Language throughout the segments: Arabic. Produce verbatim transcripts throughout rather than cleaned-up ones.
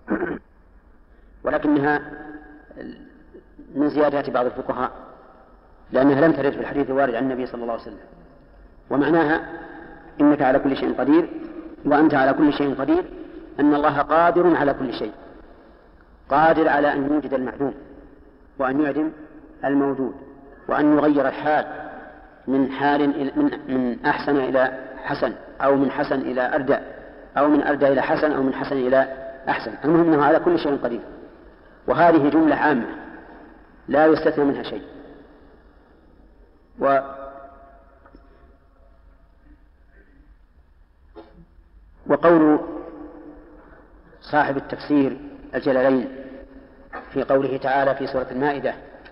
ولكنها من زيادات بعض الفقهاء، لأنها لم ترد في الحديث الوارد عن النبي صلى الله عليه وسلم. ومعناها إنك على كل شيء قدير وأنت على كل شيء قدير، أن الله قادر على كل شيء، قادر على أن يوجد المعدوم وأن يعدم الموجود وأن يغير الحال من حال من من أحسن إلى حسن، أو من حسن إلى أردى، أو من أردى إلى حسن، أو من حسن إلى أحسن. المهم أنه على كل شيء قدير. وهذه جملة عامة لا يستثنى منها شيء. و وقول صاحب التفسير الجلالين في قوله تعالى في سورة المائدة: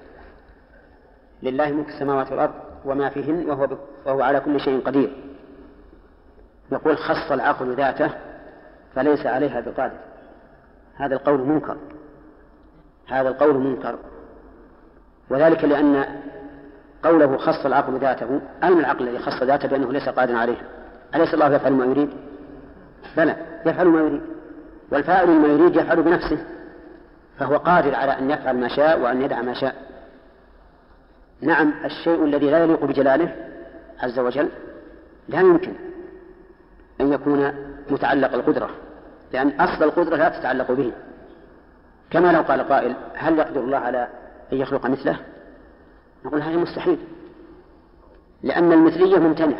لله ملك السماوات والأرض وما فيهن وهو, وهو على كل شيء قدير، يقول: خص العقل ذاته فليس عليها بقادر. هذا القول منكر، هذا القول منكر، وذلك لأن قوله خص العقل ذاته، أين العقل الذي خص ذاته بأنه ليس قادرا عليها؟ أليس الله يفعل ما يريد؟ بلى، يفعل ما يريد، والفاعل ما يريد يفعل بنفسه، فهو قادر على أن يفعل ما شاء وأن يدع ما شاء. نعم، الشيء الذي لا يليق بجلاله عز وجل لا يمكن أن يكون متعلق القدرة، لأن أصل القدرة لا تتعلق به. كما لو قال قائل: هل يقدر الله على أن يخلق مثله؟ نقول: هذا مستحيل، لأن المثلية ممتنعة.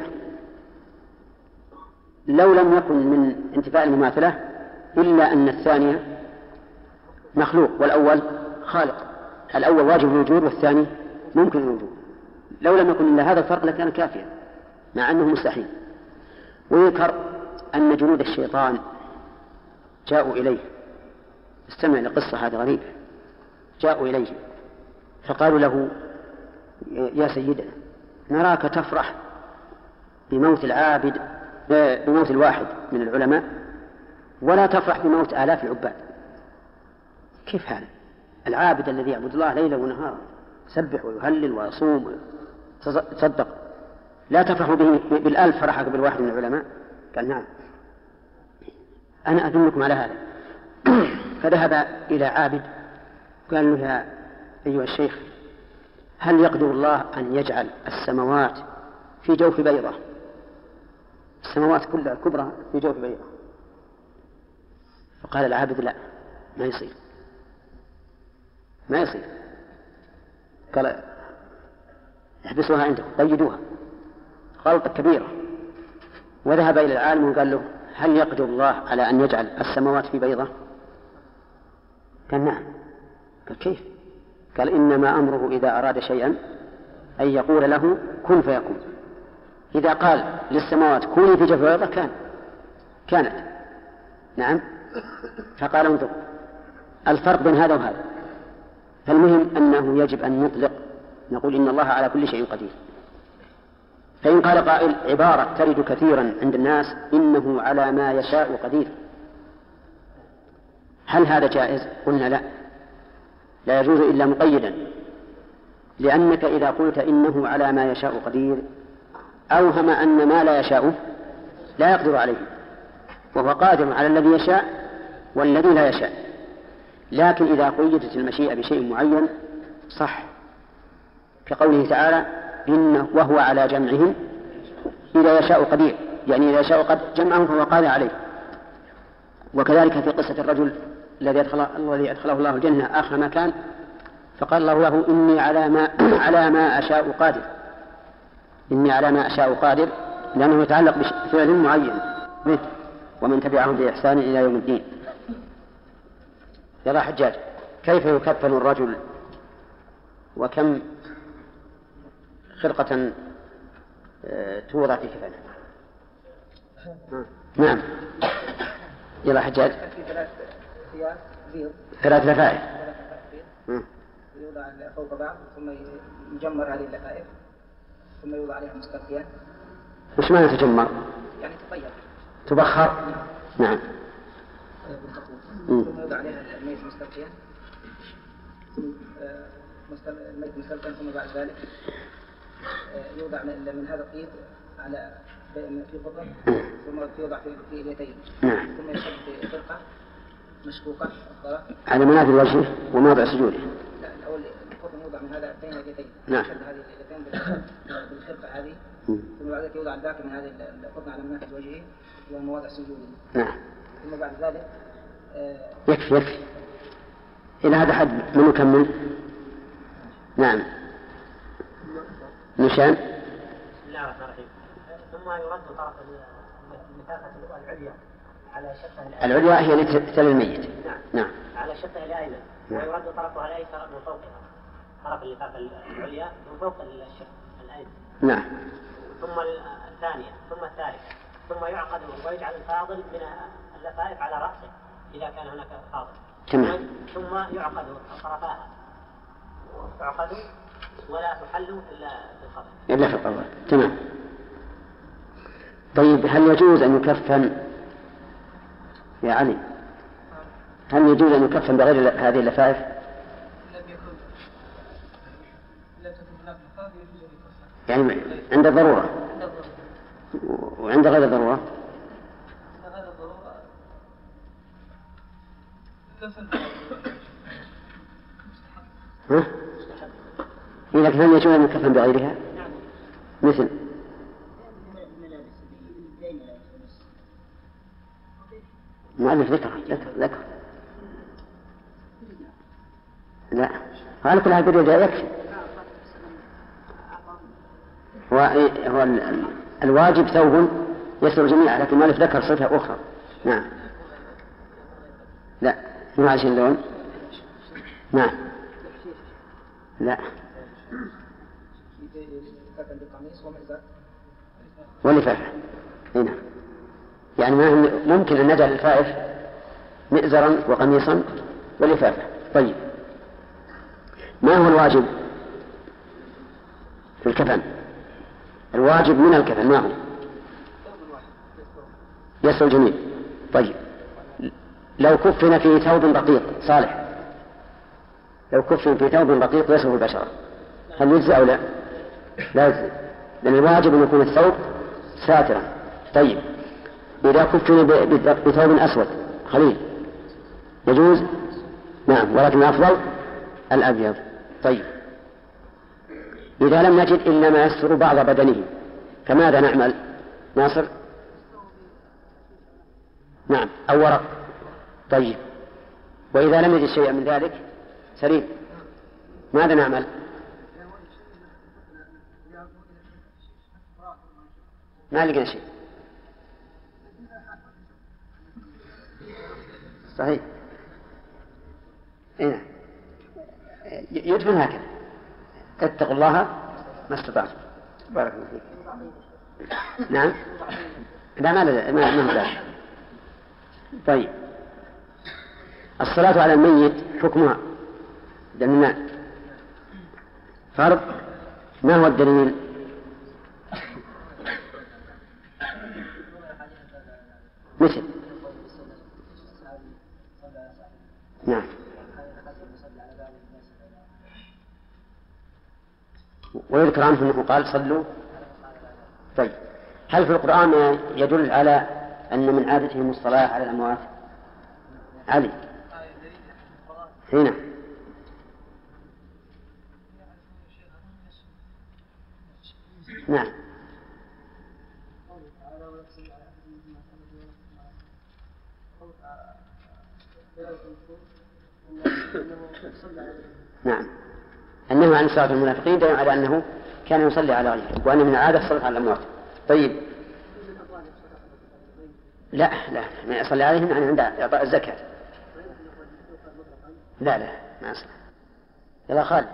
لو لم يكن من انتفاء المماثلة إلا أن الثانية مخلوق والأول خالق، الأول واجب الوجود والثاني ممكن الوجود. لو لم يكن إلا هذا الفرق لكان كافيا، مع أنه مستحيل. ويذكر أن جنود الشيطان جاءوا إليه، استمع لقصة هذه غريبة، جاءوا إليه فقالوا له: يا سيدنا، نراك تفرح بموت العابد بموت الواحد من العلماء ولا تفرح بموت آلاف العباد. كيف هذا؟ العابد الذي يعبد الله ليلا ونهارا، يسبح ويهلل ويصوم ويتصدق، لا تفرح به بالألف فرحك بالواحد من العلماء؟ قال: نعم، أنا أدلكم على هذا. فذهب إلى عابد قال له: يا أيها الشيخ، هل يقدر الله أن يجعل السماوات في جوف بيضة، السماوات كلها الكبرى في جوف بيضة؟ فقال العابد: لا، ما يصير، ما يصير. قال: احبسوها عندكم، قيدوها، غلطة كبيرة. وذهب إلى العالم وقال له: هل يقدر الله على أن يجعل السماوات في بيضة؟ قال: نعم. قال: كيف؟ قال: إنما أمره إذا أراد شيئا أن يقول له كن فيكون. إذا قال للسماوات كوني في جوف بيضة كان كانت. نعم. فقال: انظر الفرق بين هذا وهذا. فالمهم أنه يجب أن نطلق، نقول إن الله على كل شيء قدير. فإن قال قائل: عبارة ترد كثيرا عند الناس: إنه على ما يشاء قدير، هل هذا جائز؟ قلنا: لا، لا يجوز إلا مقيدا، لأنك إذا قلت إنه على ما يشاء قدير أوهم أن ما لا يشاء لا يقدر عليه، وهو قادر على الذي يشاء والذي لا يشاء. لكن إذا قيدت المشيئة بشيء معين صح، كقوله تعالى: إنه وهو على جمعهم إذا يشاء قدير، يعني إذا يشاء قد جمعهم فهو قادر عليه. وكذلك في قصة الرجل الذي أدخله الذي أدخله الله الجنة آخر ما كان، فقال الله له: إني على ما على ما أشاء قادر، إني على ما أشاء قادر، لأنه يتعلق بفعل معين به. ومن تبعهم بإحسان إلى يوم الدين. يا حجاج، كيف يكفن الرجل وكم خرقة توضع في كفنه؟ نعم. يلا حجاج. ثلاث لفائف يوضع فوق بعض ثم يجمر هذه اللفائف ثم يوضع عليها مسترخيا. وش معنى تجمر؟ يعني تطير، تبخر. نعم. ثم يوضع عليها الميت مسترخيا، الميت مسترخيا، ثم بعد ذلك يوضع من هذا الطيب على في قطر، ثم يوضع في اليتين، ثم يشد فرقة مشكوكة الطرف على منافذ وجهه وموضع سجوده. لا الأول القطن يوضع من هذا اليدين اليدين نعم. هذه اليدين بالخرقة هذه ثم بعد ذلك يوضع الباقي من هذه القطن على منافذ وجهه ومواضع سجوده. نعم. ثم بعد ذلك آه يكفي يكفي إلى هذا حد من يكمل. نعم. نشان. بسم الله الرحمن الرحيم. ثم يرد طرف المسافة العليا على شقه العليا هي لتل الميت. نعم. نعم. على شقه الأيمن. نعم. ويرد طرفها الأيسر من فوقها. طرف اللفافة العليا من فوق الشق الأيمن. نعم. ثم الثانية ثم الثالثة ثم يعقد ويجعل الفاضل من اللفائف على رأسه إذا كان هناك فاضل. تمام. ثم يعقد طرفاها تعقد ولا تحل إلا في الخبر. إلا في القبر. تمام. طيب هل يجوز أن يكفن يا علي؟ هل يجوز أن يكفن بغير هذه اللفائف؟ لم يكن لم تكن هناك لفائف يجوز أن يكفن. يعني عند الضرورة. عند الضرورة. وعند غير الضرورة؟ عند غير الضرورة كفن. ها؟ لكن هل يجوز أن يكفن بغيرها؟ مثل المؤلف ذكر ذكر ذكر لا هذا كلها بالرجاء يكفي. هو, هو الواجب ثوب يستر جميعا، لكن المؤلف ذكر صفة أخرى. نعم. لا مو عشان اللون. نعم. لا واللفافة هنا يعني ما ممكن أن نجعل الفائف مئزرا وقميصا ولفافة. طيب ما هو الواجب في الكفن؟ الواجب من الكفن ما هو؟ يسر الجميع. طيب لو كفن في ثوب رقيق صالح، لو كفن في ثوب رقيق يسر البشرة هل يجزي أو لا؟ لا يجزي، لأن الواجب أن يكون الثوب ساترا. طيب إذا كفن بثوب أسود خليل يجوز؟ نعم، ولكن الأفضل الأبيض. طيب إذا لم نجد إلا ما يستر بعض بدنه فماذا نعمل؟ ناصر؟ نعم، أو ورق. طيب وإذا لم يجد شيئا من ذلك سليم ماذا نعمل؟ ما لقينا شيء. صحيح. إيه؟ يدفن هكذا. اتقوا الله ما استطعتم. بارك الله فيك. نعم. لا ما لا ما ما لا. طيب الصلاة على الميت حكمها دلنا فرض. ما هو الدليل؟ مثل نعم ويذكر عنه أنه قال صلوا. طيب هل في القرآن يدل على أن من عادتهم الصلاة على الأموات؟ علي هنا نعم. نعم أنه عن صلاة المنافقين دل على أنه كان يصلي على غيره وأن من العادة الصلاة على الأموات. طيب لا لا ما يصلي عليهم يعني عند إعطاء الزكاة. لا لا ما أصلح. يلا خالد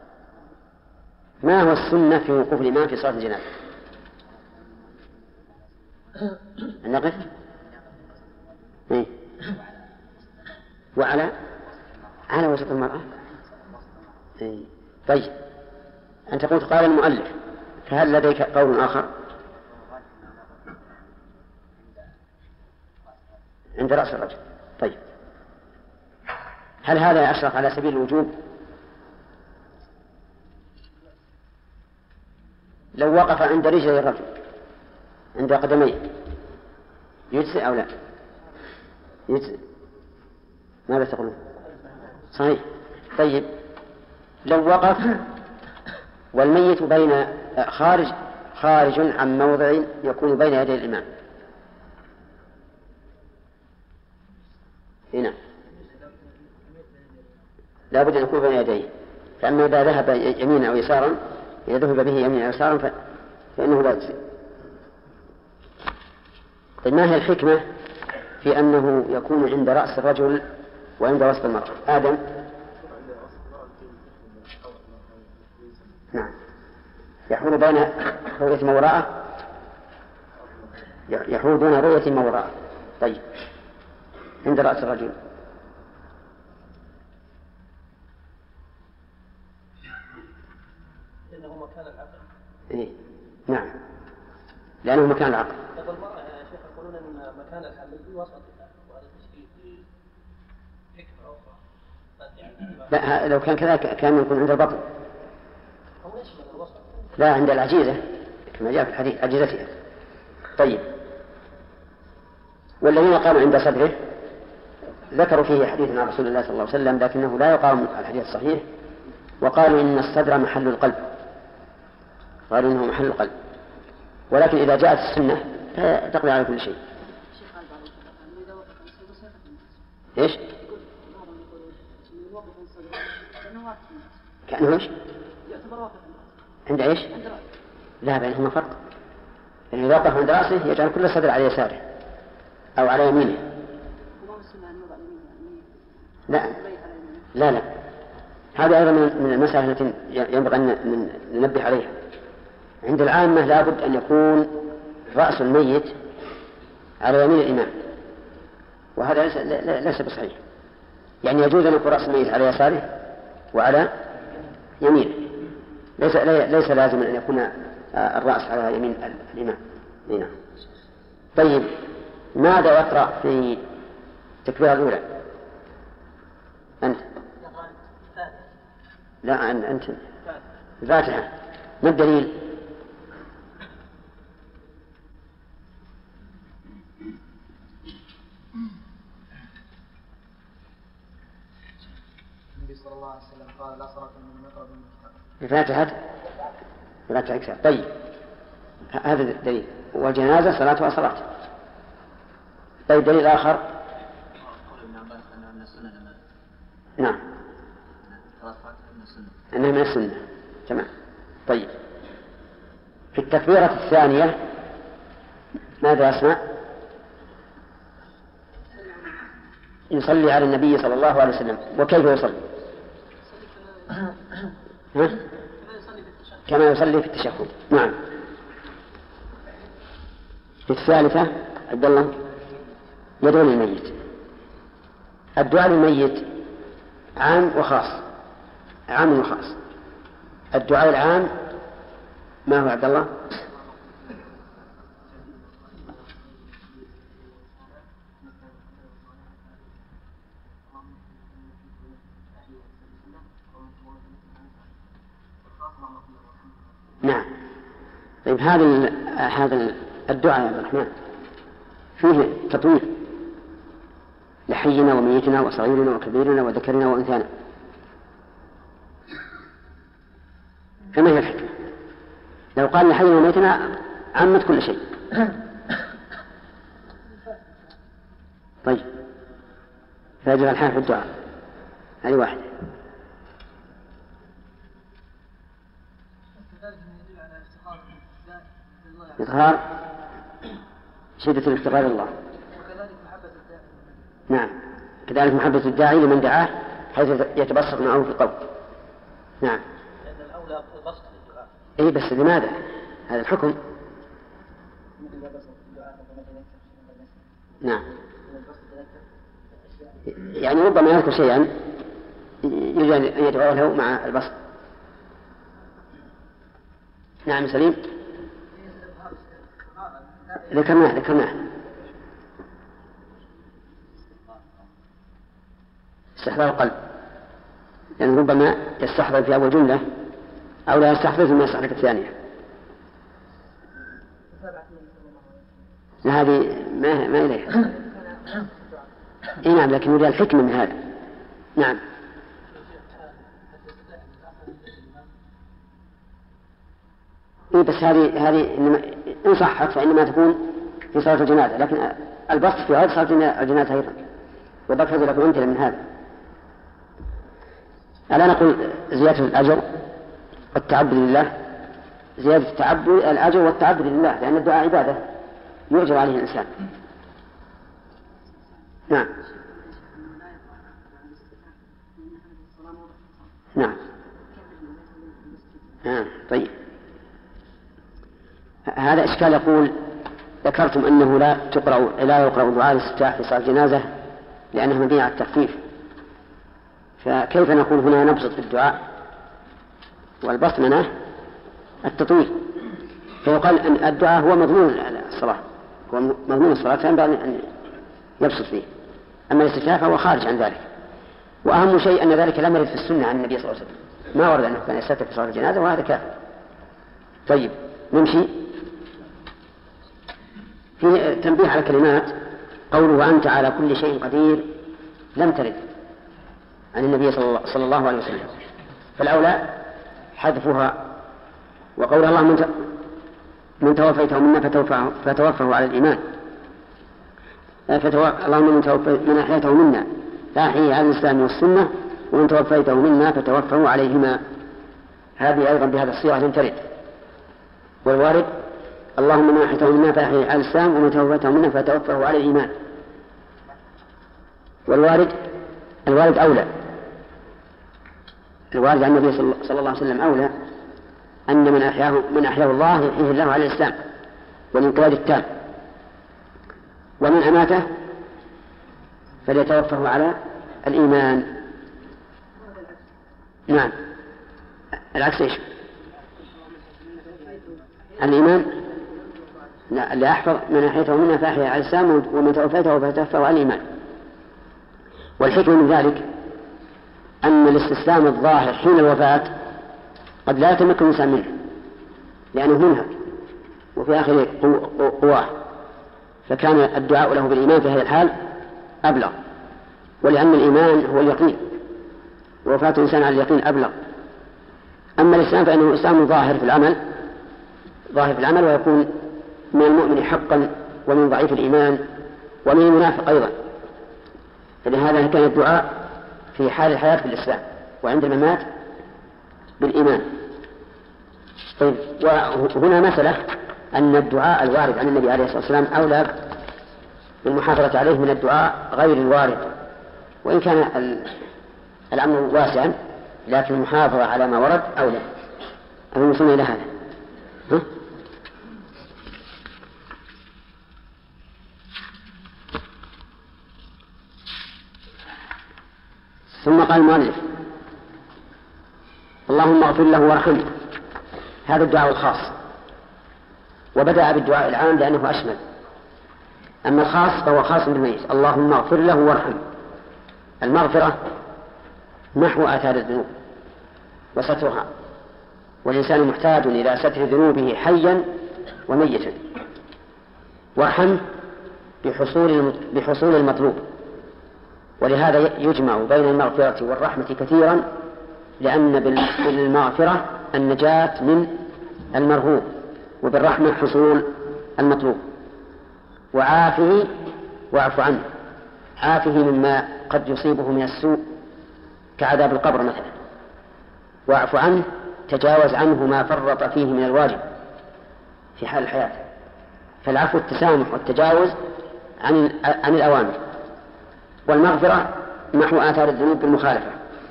ما هو السنة في وقوف الإمام في صلاة الجنازة؟ نقف إيه؟ وعلى على وسط المرأة. إيه؟ طيب أنت قلت قال المؤلف، فهل لديك قول آخر؟ عند رأس الرجل. طيب هل هذا يشرح على سبيل الوجوب؟ لو وقف عند رجلي الرجل عند قدميه يجزئ أو لا؟ يجزئ. ماذا تقولون؟ صحيح. طيب لو وقف والميت بين خارج خارج عن موضع يكون بين يدي الإمام هنا لا بد أن يكون بين يديه، فأما إذا ذهب يمينا أو يسارا إذا ذهب به يمينا أو يسارا فإنه لا يجزي. طيب ما هي الحكمة في أنه يكون عند رأس الرجل وعند وسط المرأة؟ آدم. نعم. يحول بين رؤية ما وراءه، يحول دون رؤية ما وراءه. طيب عند رأس الرجل إنه مكان العقل. إيه؟ نعم لأنه مكان العقل. طيب المرأة يا شيخ يقولون أن مكان الحمل في وسط الله، وهذا تشكيل في حكمة أخرى. لا لو كان كذا كان يكون عند البطن. هو يشمل الوسط. لا عند العجيزة كما جاء في الحديث عجيزتها. طيب والذين قالوا عند صدره ذكروا فيه حديث عن رسول الله صلى الله عليه وسلم لكنه لا يقام الحديث الصحيح، وقالوا إن الصدر محل القلب، قالوا إنه محل القلب، ولكن إذا جاءت السنة تقضي على كل شيء. إيش؟ كأنه إيش؟ عند إيش؟ لا بينهما فرق. يعني إذا وقف عند رأسه يجعل كل الصدر على يساره أو على يمينه. لا لا لا هذا أيضا من المسائل التي ينبغي أن ننبه عليها. عند العامة لابد أن يكون رأس الميت على يمين الإمام، وهذا ليس, ليس بصحيح. يعني يجوز أن يكون رأس الميت على يساره وعلى يمينه، ليس, ليس لازم أن يكون الرأس على يمين الإمام. هنا. طيب ماذا يقرأ في التكبيرة الأولى؟ أنت لا أنت الفاتحة. ما الدليل؟ النبي صلى الله عليه وسلم قال لا صلاة من مقرب الفاتحة ثلاثة أجزاء. طيب هذا الدليل. والجنازة صلاتها صلاة. طيب دليل آخر. نعم أنها من السنة. تمام. طيب في التكبيرة الثانية ماذا يصنع؟ يصلي على النبي صلى الله عليه وسلم. وكيف يصلي؟ ها؟ كما يصلي في التشهد. نعم. في الثالثة عبد الله يدعو للميت. الدعاء للميت عام وخاص. عام وخاص. الدعاء العام ما هو عبد الله؟ نعم. طيب هذا هذا الدعاء يا عبد الرحمن فيه تطويل لحينا وميتنا وصغيرنا وكبيرنا وذكرنا وأنثانا. فما هي الحكمة؟ لو قال لحينا وميتنا عمت كل شيء. طيب فيجب الحال في الدعاء. هذه واحدة. إظهار شدة الافتقار الله. نعم كذلك محبة الداعي لمن دعاه حيث يتبسط معه في القول. نعم. لأن الأولى البسط للدعاء. إيه بس لماذا؟ هذا الحكم. نعم. يعني ربما يذكر شيئا يريد أن يدعو له مع البسط. نعم سليم. ذكرناه ذكرناه استحضار القلب، لأن يعني ربما يستحضر في أول جملة أو لا يستحضر ثم يستحضر في الثانية. هذه ما ما إليها. اي نعم، لكن يريد الحكمة من هذا. نعم. إيه بس هذه هذه إن صحت فإنما تكون في صلاة الجنازة، لكن البسط في غير صلاة الجنازة أيضا، وذكرت لكم أمثلة من هذا. ألا نقول زيادة الأجر والتعبد لله، زيادة التعبد الأجر والتعبد لله، لأن الدعاء عبادة يؤجر عليه الإنسان. نعم. نعم. آه. طيب، هذا إشكال. يقول ذكرتم أنه لا تقرأ لا يقرأ دعاء الاستفتاح في صلاة الجنازة لأنه مبني على التخفيف، فكيف نقول هنا نبسط في الدعاء والبسط منه التطويل؟ فيقال أن الدعاء هو مضمون الصلاة، هو مضمون الصلاة فينبغي أن يبسط فيه، أما الاستفتاح فهو خارج عن ذلك. وأهم شيء أن ذلك لم يرد في السنة عن النبي صلى الله عليه وسلم، ما ورد أنه كان يستفتح في صلاة الجنازة، وهذا كافر. طيب، نمشي في تنبيه على كلمات. قوله وأنت على كل شيء قدير لم ترد عن النبي صلى الله عليه وسلم، فالأولى حذفها. وقول الله من توفيته منا فتوفه على الإيمان، اللهم من أحييته منا فأحييه على الإسلام والسنة، ومن توفيته منا فتوفه عليهما. هذه أيضا بهذا الصيغة لم ترد. والوارد اللهم من أحييته منا فأحييه على الإسلام، ومن توفيته منا فتوفه على الإيمان. والوارد الوارد أولى، الوارد عن النبي صلى الله عليه وسلم أولى، أن من أحياه من أحياه الله يحييه الله على الإسلام والانقياد التام، ومن أماته فليتوفه على الإيمان. نعم، العكس إيش؟ الإيمان. لا، اللي أحفظ من أحيته منا فأحيا على الإسلام، ومن توفيته فتوفه على الإيمان. والحكمة من ذلك أن الاستسلام الظاهر حين الوفاة قد لا يتمكن الإنسان منه، لأنه منهك وفي آخر قواه، فكان الدعاء له بالإيمان في هذه الحال أبلغ، ولأن الإيمان هو اليقين، ووفاة الإنسان على اليقين أبلغ. أما الإسلام فإنه إسلام ظاهر في العمل، ظاهر في العمل، ويكون من المؤمن حقا ومن ضعيف الإيمان ومن المنافق أيضا. فلهذا كان الدعاء في حال الحياة بالإسلام، وعند الممات بالإيمان. طيب، وهنا مسألة أن الدعاء الوارد عن النبي عليه الصلاة والسلام أولى بالمحافظة عليه من الدعاء غير الوارد، وإن كان الأمر واسعا، لكن المحافظة على ما ورد أولى. أنا وصلنا إلى هذا. ها؟ ثم قال المؤلف اللهم اغفر له وارحمه، هذا الدعاء الخاص، وبدأ بالدعاء العام لأنه أشمل. أما الخاص فهو خاص بالميت، اللهم اغفر له وارحمه. المغفرة محو آثار الذنوب وسترها، والإنسان محتاج إلى ستر ذنوبه حيا وميتا. وارحمه بحصول بحصول المطلوب، ولهذا يجمع بين المغفرة والرحمة كثيرا، لأن بالمغفرة النجاة من المرهوب، وبالرحمة حصول المطلوب. وعافه واعف عنه، عافه مما قد يصيبه من السوء كعذاب القبر مثلا، واعف عنه تجاوز عنه ما فرط فيه من الواجب في حال الحياة. فالعفو التسامح والتجاوز عن عن الأوامر، والمغفرة محو آثار الذنوب بالمخالفة.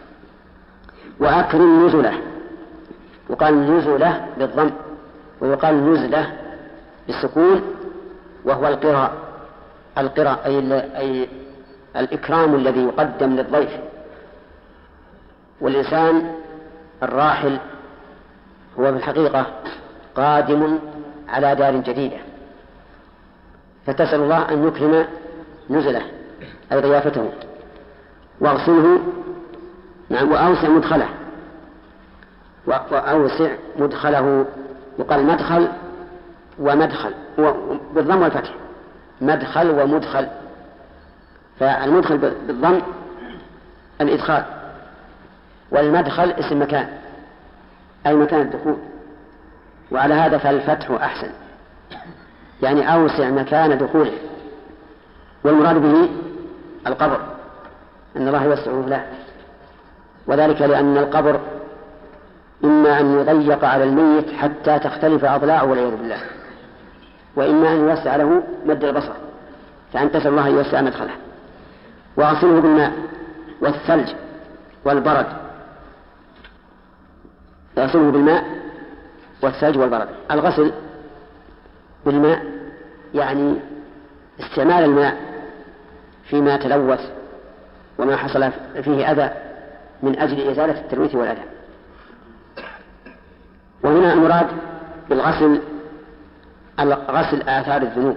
وأكرم نزله، وقال نزله بالضم، ويقال نزله بالسكون، وهو القراء القراء أي, أي الإكرام الذي يقدم للضيف. والإنسان الراحل هو في الحقيقة قادم على دار جديدة، فتسأل الله أن يكرم نزله أي ضيافته. واغسله، نعم، وأوسع مدخله، وأوسع مدخله، يقال مدخل ومدخل بالضم والفتح، مدخل ومدخل. فالمدخل بالضم الإدخال، والمدخل اسم مكان أي مكان الدخول، وعلى هذا فالفتح أحسن، يعني أوسع مكان دخوله. والمراد به القبر، أن الله يوسعه له، وذلك لأن القبر إما أن يضيق على الميت حتى تختلف أضلاعه والعياذ بالله، وإما أن يوسع له مد البصر، فأن تسأل الله أن يوسع مدخله. وأصله بالماء والثلج والبرد، يصله بالماء والثلج والبرد. الغسل بالماء يعني استعمال الماء فيما تلوث وما حصل فيه أذى من أجل إزالة التلويث والأذى. وهنا المراد بالغسل غسل آثار الذنوب،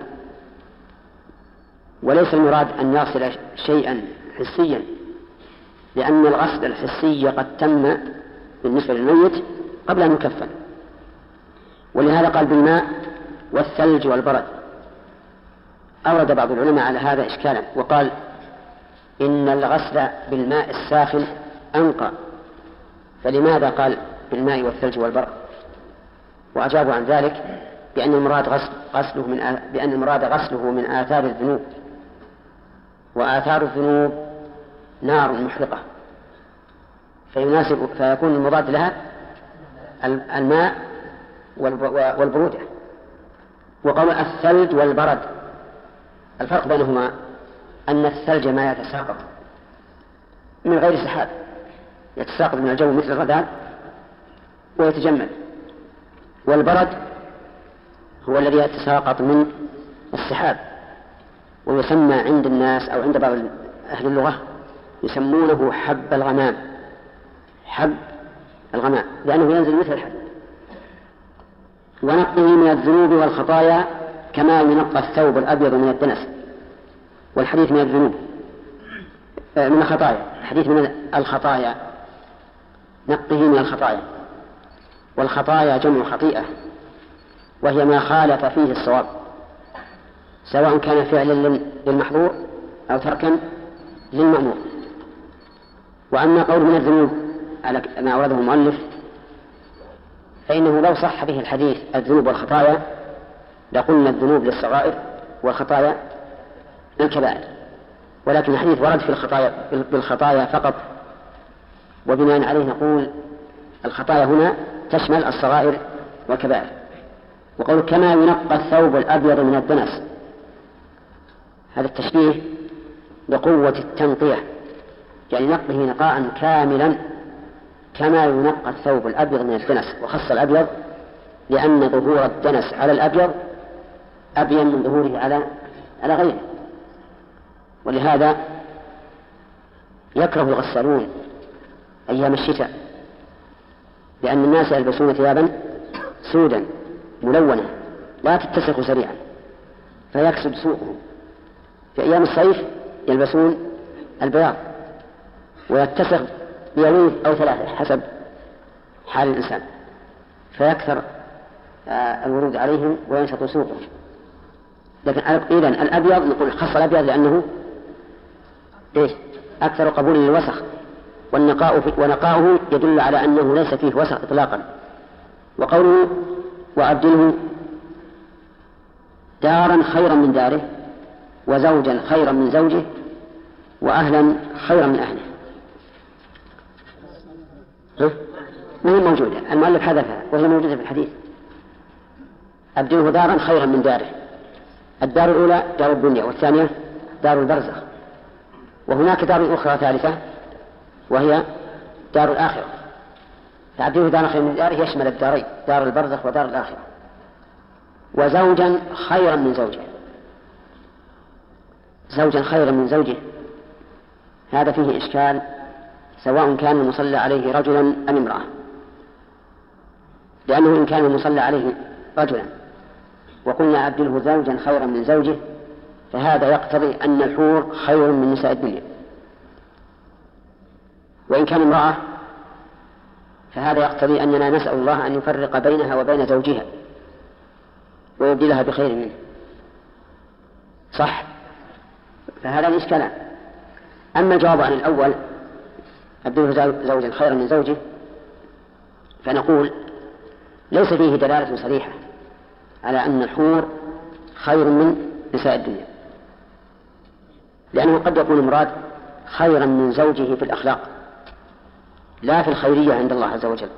وليس المراد أن يغسل شيئا حسيا، لأن الغسل الحسي قد تم بالنسبة للميت قبل أن يكفن، ولهذا قال بالماء والثلج والبرد. أورد بعض العلماء على هذا إشكالا وقال إن الغسل بالماء الساخن أنقى، فلماذا قال بالماء والثلج والبرد؟ وأجابوا عن ذلك بأن المراد غسل غسله من آ... بأن المراد غسله من آثار الذنوب، وآثار الذنوب نار محرقة، فيناسب فيكون المضاد لها الماء والبرودة. وقول الثلج والبرد، الفرق بينهما أن الثلج ما يتساقط من غير سحاب، يتساقط من الجو مثل الغدال ويتجمد، والبرد هو الذي يتساقط من السحاب، ويسمى عند الناس أو عند بعض أهل اللغة يسمونه حب الغمام، حب الغمام لأنه ينزل مثل الحب. ونقه من الذنوب والخطايا كما ينقى الثوب الأبيض من الدنس. والحديث من الذنوب من الخطايا، الحديث من الخطايا، نقه من الخطايا. والخطايا جمع خطيئة، وهي ما خالف فيه الصواب، سواء كان فعلا للمحظور أو تركا للمأمور. وأما قول من الذنوب على ما أورده المؤلف فإنه لو صح به الحديث الذنوب والخطايا لقلنا الذنوب للصغائر والخطايا للكبائر، ولكن الحديث ورد في الخطايا بالخطايا فقط، وبناء عليه نقول الخطايا هنا تشمل الصغائر والكبائر. وقول كما ينقى الثوب الأبيض من الدنس، هذا التشبيه لقوة التنقية، يعني نقه نقاء كاملا كما ينقى الثوب الأبيض من الدنس، وخص الأبيض لأن ظهور الدنس على الأبيض أبين من ظهوره على على غيره. ولهذا يكره الغسالون أيام الشتاء، لأن الناس يلبسون ثيابا سودا ملونة لا تتسخ سريعا فيكسب سوقهم. في أيام الصيف يلبسون البياض ويتسخ بيومين أو ثلاثة حسب حال الإنسان، فيكثر الورود عليهم وينشط سوقهم. لكن إذن الأبيض نقول خص الأبيض لأنه إيه؟ أكثر قبول للوسخ، والنقاء ونقاؤه يدل على أنه ليس فيه وسخ إطلاقا. وقوله وأبدله دارا خيرا من داره، وزوجا خيرا من زوجه، وأهلا خيرا من أهله. ما هي موجودة، المؤلف حذفها وهي موجودة في الحديث. أبدله دارا خيرا من داره، الدار الأولى دار الدنيا، والثانية دار البرزخ، وهناك دار أخرى ثالثة وهي دار الآخرة. فأبدله دارا خيرا من داره يشمل الدارين، دار البرزخ ودار الآخرة. وزوجا خيرا من زوجه، زوجا خيرا من زوجه هذا فيه إشكال، سواء كان المصلى عليه رجلا أم امرأة، لأنه إن كان المصلى عليه رجلا وقلنا أبدله زوجا خيرا من زوجه فهذا يقتضي أن الحور خير من نساء الدنيا، وإن كان امرأة فهذا يقتضي أننا نسأل الله أن يفرق بينها وبين زوجها ويبدلها بخير منه. صح؟ فهذا الإشكالان. أما الجواب عن الأول أبدله زوجا خيرا من زوجه فنقول ليس فيه دلالة صريحة على أن الحور خير من نساء الدنيا، لأنه قد يكون المراد خيرا من زوجه في الأخلاق لا في الخيرية عند الله عز وجل.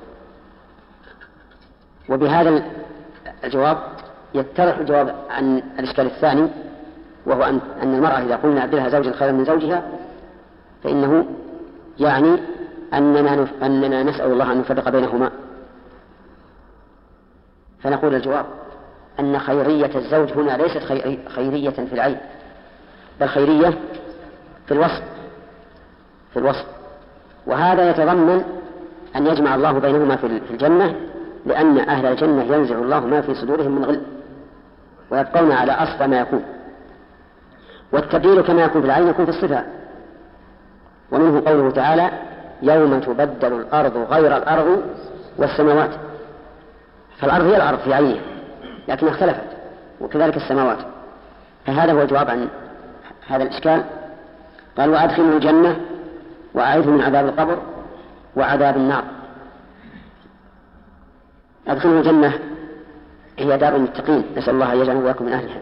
وبهذا الجواب يتضح الجواب عن الإشكال الثاني، وهو أن المرأة إذا قلنا أبدلها زوجا خيرا من زوجها فإنه يعني أننا, أننا نسأل الله أن نفرق بينهما. فنقول الجواب أن خيرية الزوج هنا ليست خيرية في العين، بل خيرية في الوصف في الوصف وهذا يتضمن أن يجمع الله بينهما في الجنة، لأن أهل الجنة ينزع الله ما في صدورهم من غل ويبقون على أصل ما يكون. والتبديل كما يكون في العين يكون في الصفة، ومنه قوله تعالى يوم تبدل الأرض غير الأرض والسماوات. فالأرض هي الأرض في عينها لكن اختلفت، وكذلك السماوات. فهذا هو الجواب عن هذا الإشكال. قال وأدخلوا الجنة وأعيذوا من عذاب القبر وعذاب النار. أدخلوا الجنة هي دار المتقين، نسأل الله أن يجعلنا وإياكم من أهلها،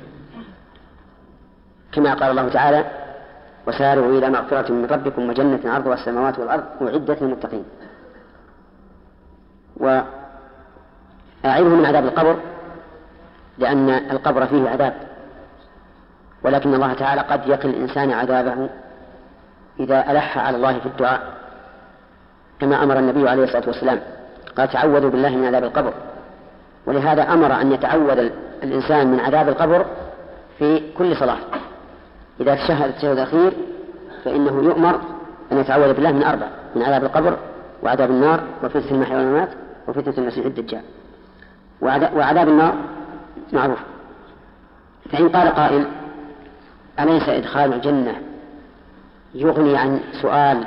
كما قال الله تعالى وسارعوا إلى مغفرة من ربكم وجنة عرضها السماوات والأرض أعدت للمتقين. وأعيذوا من عذاب القبر لأن القبر فيه عذاب، ولكن الله تعالى قد يقي الإنسان عذابه إذا ألح على الله في الدعاء، كما أمر النبي عليه الصلاة والسلام قال تعوذوا بالله من عذاب القبر. ولهذا أمر أن يتعوذ الإنسان من عذاب القبر في كل صلاة. إذا تشهد التشهد الأخير فإنه يؤمر أن يتعوذ بالله من أربع: من عذاب القبر وعذاب النار وفتنة المحيا والممات وفتنة المسيح الدجال. وعذاب النار معروف. فإن قال قائل أليس إدخال الجنة يغني عن سؤال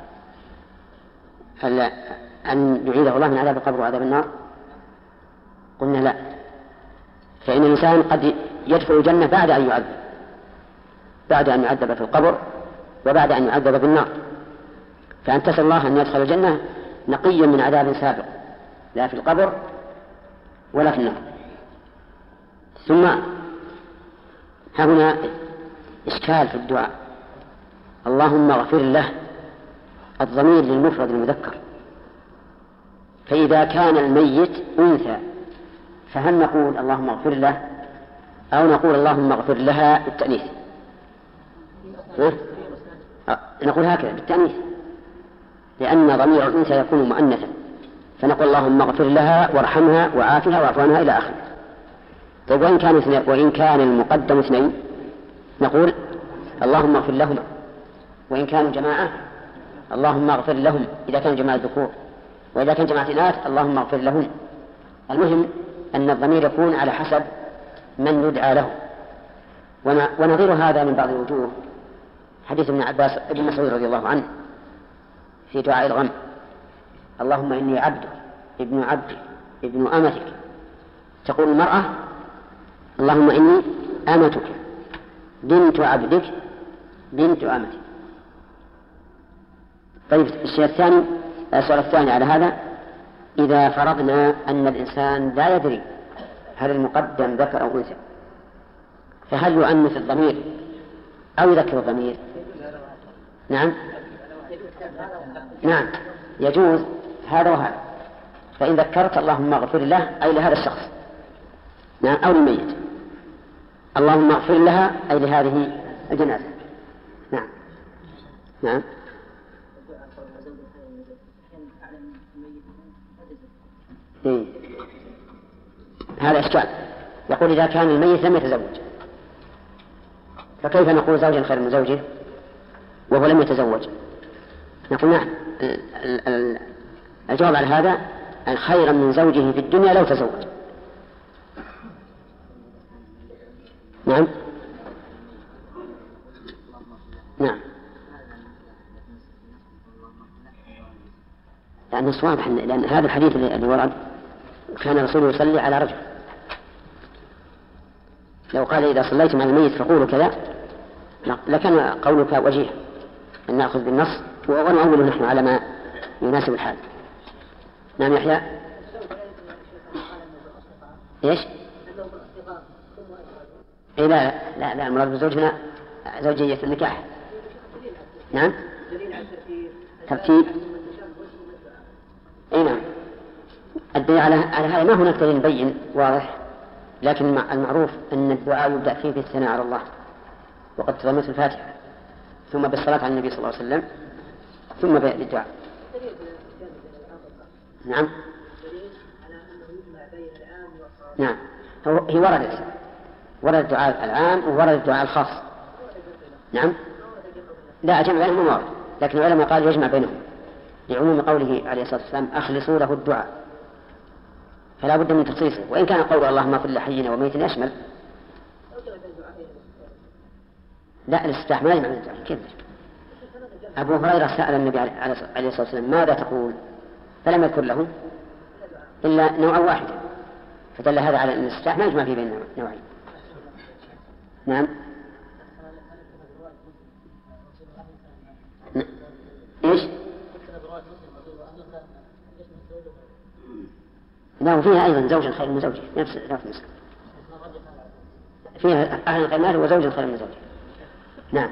أن يعيذه الله من عذاب القبر وعذاب النار؟ قلنا لا، فإن الإنسان قد يدخل الجنة بعد أن يعذب بعد أن يعذب في القبر وبعد أن يعذب بالنار، فأن تسأل الله أن يدخل الجنة نقيا من عذاب سابق لا في القبر ولا في النار. ثم ها هنا إشكال في الدعاء اللهم اغفر له، الضمير للمفرد المذكر، فإذا كان الميت أنثى فهل نقول اللهم اغفر له أو نقول اللهم اغفر لها بالتأنيث؟ نقول هكذا بالتأنيث، لأن ضمير الأنثى يكون مؤنثا، فنقول اللهم اغفر لها وارحمها وعافها واعف عنها إلى آخره. طيب وإن كان وإن كان المقدم اثنين نقول اللهم اغفر لهما، وإن كانوا جماعة اللهم اغفر لهم إذا كان جماعة ذكور، وإذا كان جماعة إناث اللهم اغفر لهم. المهم أن الضمير يكون على حسب من يدعى له. ونظير هذا من بعض الوجوه حديث ابن عباس ابن مسعود رضي الله عنه في دعاء الغم: اللهم إني عبدك ابن عبدك ابن أمتك. تقول المرأة اللهم إني أمتك بنت عبدك بنت أمتك. طيب الشيء الثاني السؤال الثاني على هذا: إذا فرضنا أن الإنسان لا يدري هل المقدم ذكر أو أنثى، فهل يؤنث الضمير أو يذكر الضمير؟ نعم نعم يجوز هذا وهذا. فإن ذكرت اللهم اغفر له أي لهذا الشخص نعم أو للميت، اللهم اغفر لها أي لهذه الجنازة. نعم نعم إيه. هذا إشكال. يقول إذا كان الميت لم يتزوج فكيف نقول زوجا خير من زوجه وهو لم يتزوج؟ نقول نعم الجواب على هذا أن خيرا من زوجه في الدنيا لو تزوج. نعم نعم لأن واضح لأن هذا الحديث اللي ورد كان رسوله يصلي على رجل، لو قال إذا صليتم على الميت فقولوا كذا لكان قولك وجيه. أن نأخذ بالنص ونؤول نحن على ما يناسب الحال. نعم يحيى. إيش؟ إيه لا لا لا المراد بالزوج هنا زوجية النكاح. نعم. ترتيب. أي نعم. الدليل على على هذا ما هناك دليل مبين واضح، لكن المعروف أن الدعاء يبدأ فيه بالثناء على الله، وقد تضمنت الفاتحة، ثم بالصلاة على النبي صلى الله عليه وسلم، ثم بالدعاء. نعم. نعم. هي وردت ورد الدعاء العام وورد الدعاء الخاص. نعم. لا جمع بينهم وارد، لكن العلماء قالوا يجمع بينهم لعموم قوله عليه الصلاة والسلام أخلصوا له الدعاء، فلا بد من تخصيصه، وإن كان قول اللهم اغفر لحينا وميتنا يشمل. لا الاستفتاح ما يجمع الدعاء. كيف؟ أبو هريرة سأل النبي عليه الصلاة والسلام ماذا تقول، فلم يذكر له إلا نوعا واحدا، فدل هذا على أن الاستفتاح ما يجمع فيه بين نوعين. نعم. إيش؟ لا وفيها أيضا زوج خير من زوجه، نفس نفس المسألة فيها أهل خير ماله وزوج خير من زوجه. نعم.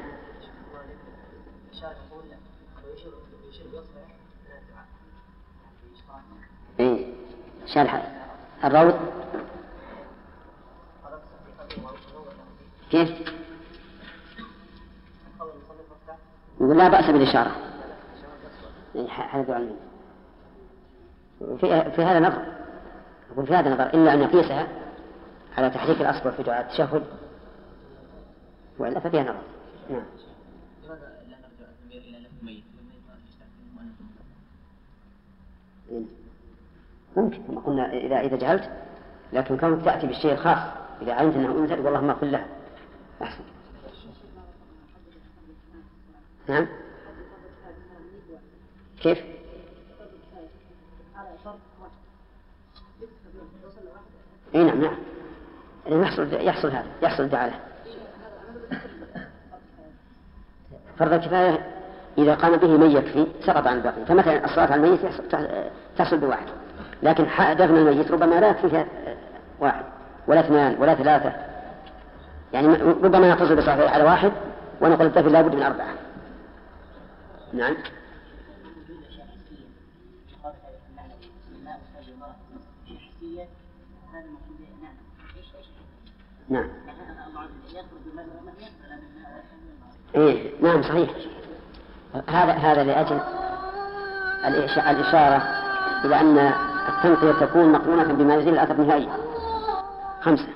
إيه شرح الروض كيف؟ يقول لا بأس بالإشارة يعني حدث علمي في, في هذا نظر، يقول في هذا نظر إلا أن يقيسها على تحريك الأصبع في دعاء التشهد، وإلا ففيها نظر. نعم. ممكن كما قلنا إذا إذا جهلت، لكن كونك تأتي بالشيء الخاص إذا علمت أنه أنثى والله ما أقول له أحسن. نعم. كيف؟ اي نعم نعم يحصل يحصل هذا يحصل الدعاء له. فرض الكفاية إذا قام به من يكفي سقط عن الباقي، فمثلا الصلاة على الميت تحصل بواحد، لكن دفن الميت ربما لا يكفي واحد ولا اثنان ولا ثلاثة، يعني ربما يقتصر بصحيح على واحد ونقول الدفن لا بد من أربعة. نعم. نعم. إيه نعم صحيح. هذا هذا لأجل الإشارة إلى أن التنقية تكون مقرونة بما يزيل الأثر نهائيا. خمسة.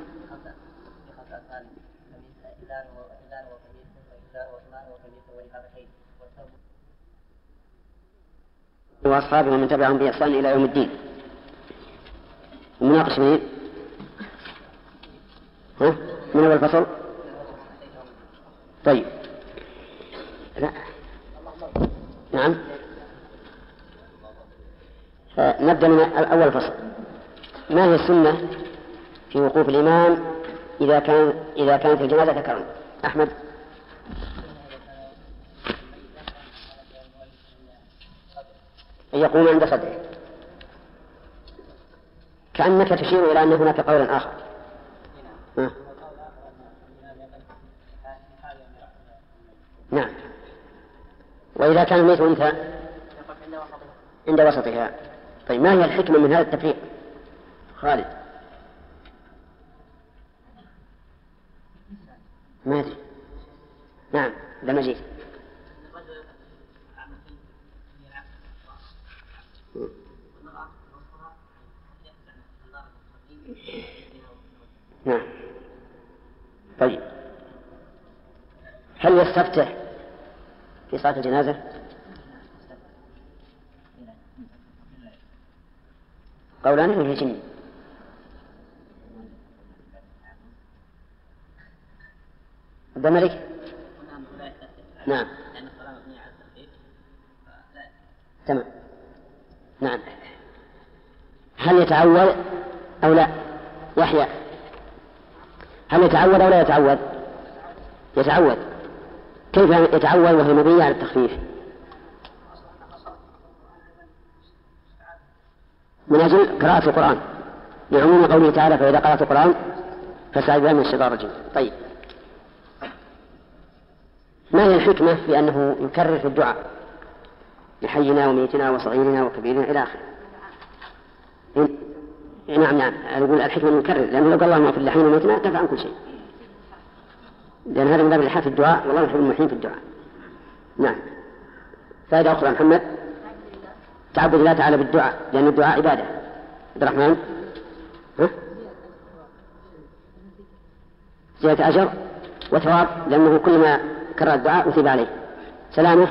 وأصحابه ومن تبعهم بإحسان إلى يوم الدين. المناقش منين؟ ها؟ من أول فصل؟ طيب. لا. نعم. نبدأ من أول فصل. ما هي السنة في وقوف الإمام إذا كان إذا كانت الجنازة ذكرا؟ أحمد. يقوم عند صدره، كأنك تشير إلى أن هناك قولا آخر. ها. نعم. وإذا كان الميت أنثى عند وسطها. طيب ما هي الحكمة من هذا التفريق؟ خالد. ما أدري. نعم ده مجيد. نعم. طيب هل يستفتح في صلاة الجنازة؟ قولان وهي جني. عبد الملك. نعم. تمام. نعم. هل يتعود أو لا؟ يحيى هل يتعود أو لا يتعود؟ يتعود. كيف يتعول وهي مبنية على التخفيف؟ من أجل قراءة القرآن لعموم قوله تعالى فإذا قرأت القرآن فاستعذ بالله من الشيطان الرجيم. طيب، ما هي الحكمة في أنه يكرر في الدعاء لحينا وميتنا وصغيرنا وكبيرنا إلى آخره؟ نعم نعم أقول الحكمة أن يكرر، لأنه لو قال اللهم اغفر لحينا وميتنا كفى عن كل شيء، لأن هذا من باب الإلحاح في الدعاء، والله يحب الملحين في الدعاء. نعم. فائدة أخرى محمد، تعبد الله تعالى بالدعاء، لأن الدعاء عبادة. عبد الرحمن، ها؟ زيادة أجر وثواب، لأنه كلما كرر الدعاء أثيب عليه. سلامة.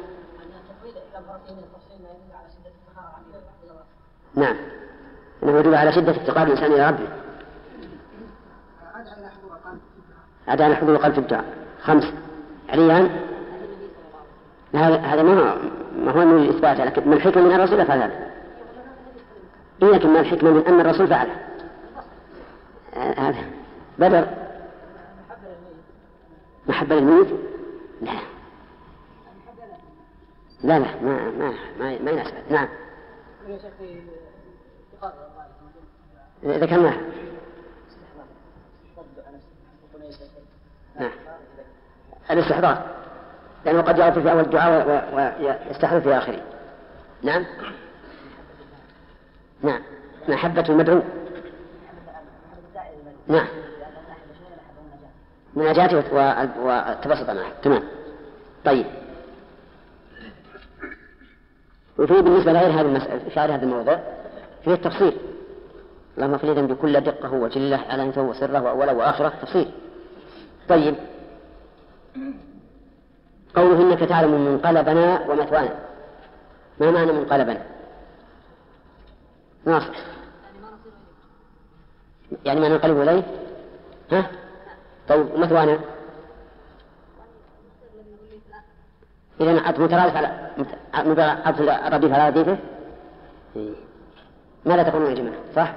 نعم، إنه يدل على شدة افتقار الإنسان إلى ربه. عاد على حضور قلب الدعاء. خمس عليان. هذا هذا ما ما هو من الإثبات، لكن ما الحكمة من الرسول فعل هذا؟ إيه، لكن ما الحكمة من أن الرسول فعله؟ هذا بدر محبة للميت؟ لا لا لا ما ما ما, ما يناسب. نعم. ذكرناها. نعم. الاستحضار، لأنه قد يغفل في أول الدعاء ويستحضر في آخره. نعم نعم. محبة المدعو. نعم، من نجاته والتبسط معه. تمام. طيب، وفيه بالنسبة لغير هذه المسألة في هذا الموضوع فيه التفصيل. اللهم اغفر لي ذنبي كل دقة وجله علانيته وسره وأوله وآخره، تفصيل. طيب، قوله إنك تعلم منقلبنا ومثوانا، ما معنى منقلبنا؟ ناصر، يعني ما ننقلب إليه؟ ها؟ طيب، مثوانا إذا عطف مترادف على عطف الرديف على رديفه. ماذا تقولون يا جماعة؟ صح؟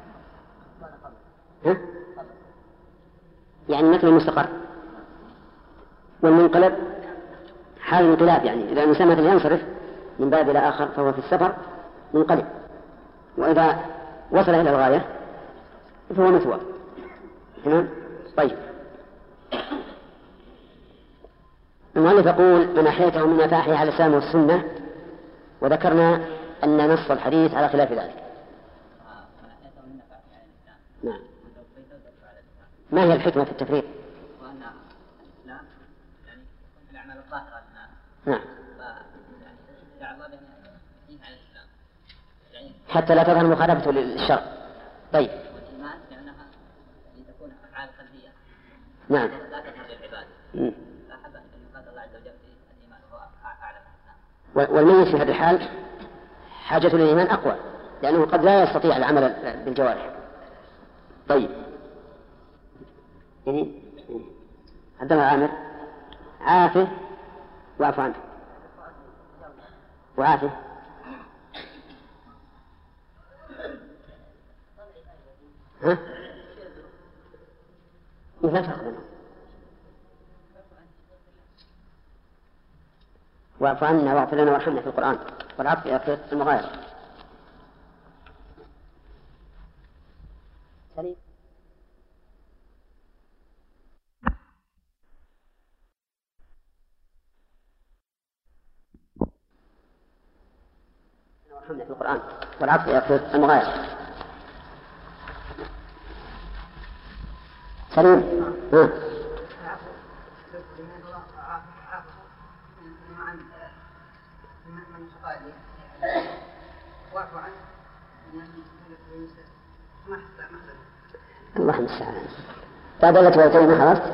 ها؟ يعني مثل المستقر، والمنقلب حال الانقلاب، يعني إذا الإنسان مثل ينصرف من باب إلى آخر فهو في السفر منقلب، وإذا وصل إلى الغاية فهو مثوى. تمام. طيب، المؤلف يقول من أحييته منا فأحيا على الإسلام والسنة، وذكرنا أن نص الحديث على خلاف ذلك. نعم. ما هي الحكمة في التفريق؟ وأن الإسلام يعني في الأعمال الظاهرة. نعم. حتى لا تظهر مخالفة للشرع. طيب. والإيمان لأنها لتكون أفعال قلبية. نعم. لا تظهر للعباد. فأحب أن يقال الله عز وجل في الإيمان وهو أعلم الإسلام. والميت في هذه الحال حاجة الإيمان أقوى، لأنه قد لا يستطيع العمل بالجوارح. طيب. يعني عبد الله عامر، عافه واعف عنه وعافه. ها؟ لا فرق بينهم. واعف عنا واغفر لنا وارحمنا في القرآن، والعفو في المغايرة. سليم. وارحمنا في القرآن، والعفو في المغايرة. سليم. ها. الله المستعان. بعد التي ويتين ما حضرت.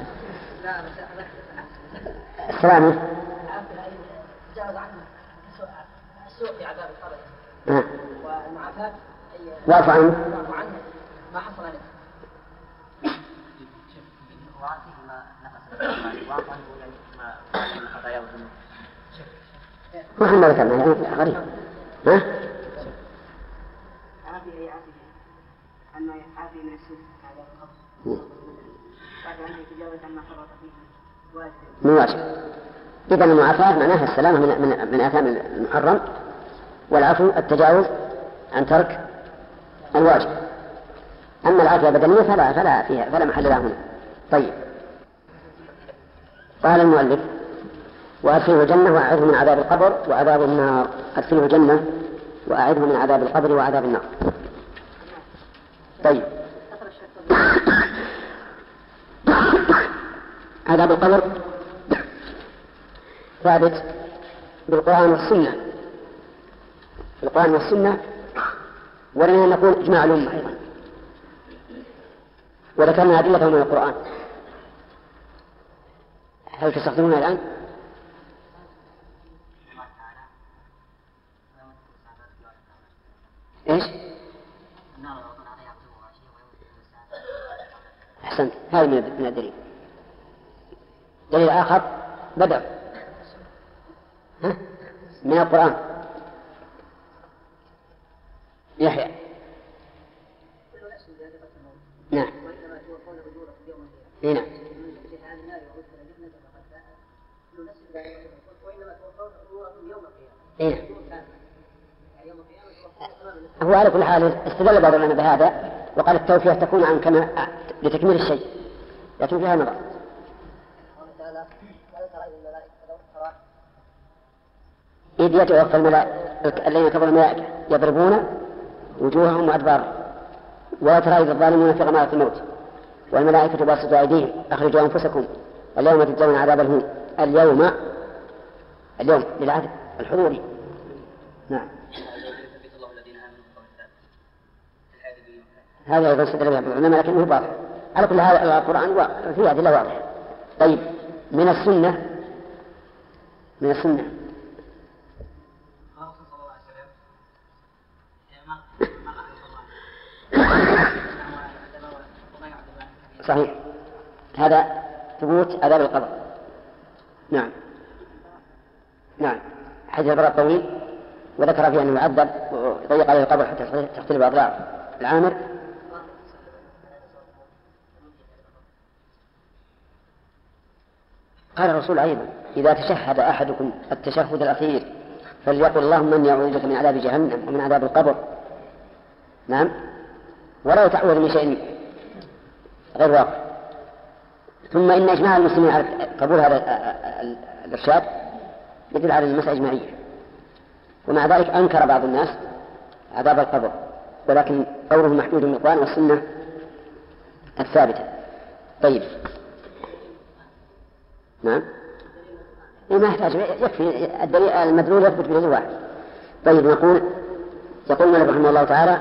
السلامة. السوء في عذاب القبر. والمعافاة واعف عنه ما حصل له. ما حنا ذكرنا غريب. ها؟ عافية عافية أنه عافية من السوء هذا الخبر. بعد أن يتجاوز عما فرط فيه. من واجب. إذا المعافاة معناها السلامة من من من آثام المحرم، والعفو التجاوز عن ترك الواجب. أما العافية البدنية فلا فلا فيها فلا محل لها هنا. طيب، قال المؤلف: وأدخله الجنة وأعذه من عذاب القبر وعذاب النار. أدخله الجنة وأعذه من عذاب القبر وعذاب النار. طيب، عذاب القبر ثابت بالقرآن والسنة، بالقرآن والسنة، ولنا نقول إجماع الأمة أيضا، وذكرنا أدلة من القرآن. هل تستخدمونها الآن؟ إيش؟ أحسنت، هذا من الدليل. دليل آخر بدر من القرآن. يحيى. نعم. نعم. إيه. هو على كل حال استدل بعض العلماء بهذا وقال التوفية تكون عن كما لتكميل الشيء، لكن فيها نظر. إذ يتوفى الملائكة الذين كفروا الملائكة يضربون وجوههم وأدبارهم وترى الظالمين في غمارة الموت والملائكة باسطوا أيديهم أخرجوا أنفسكم اليوم تجزون عذاب الهون. اليوم اليوم للعهد الحضوري. نعم. هذا أيضا استدل به العلماء لكنه باطل. على كل هذا القرآن فيه أدلة واضحة. طيب، من السنة من السنة صحيح هذا ثبوت عذاب القبر. نعم نعم حديث البراء الطويل وذكر فيه أنه يعذب ويضيق عليه القبر حتى تختلف أضلاعه. العامر قال الرسول أيضا: إذا تشهد أحدكم التشهد الأخير فليقل اللهم إني أعوذ بك من عذاب جهنم ومن عذاب القبر. نعم، ولا يتعوذ من شيء غير واقع. ثم إن إجماع المسلمين على قبول هذا الإرشاد يدل على المسألة إجماعية، ومع ذلك أنكر بعض الناس عذاب القبر، ولكن قوله محدود من القرآن والسنة الثابتة. طيب، نعم، ما يحتاج، يكفي الدليل المدلول يثبت بدليل واحد. طيب، نقول يقول المؤلف رحمه الله تعالى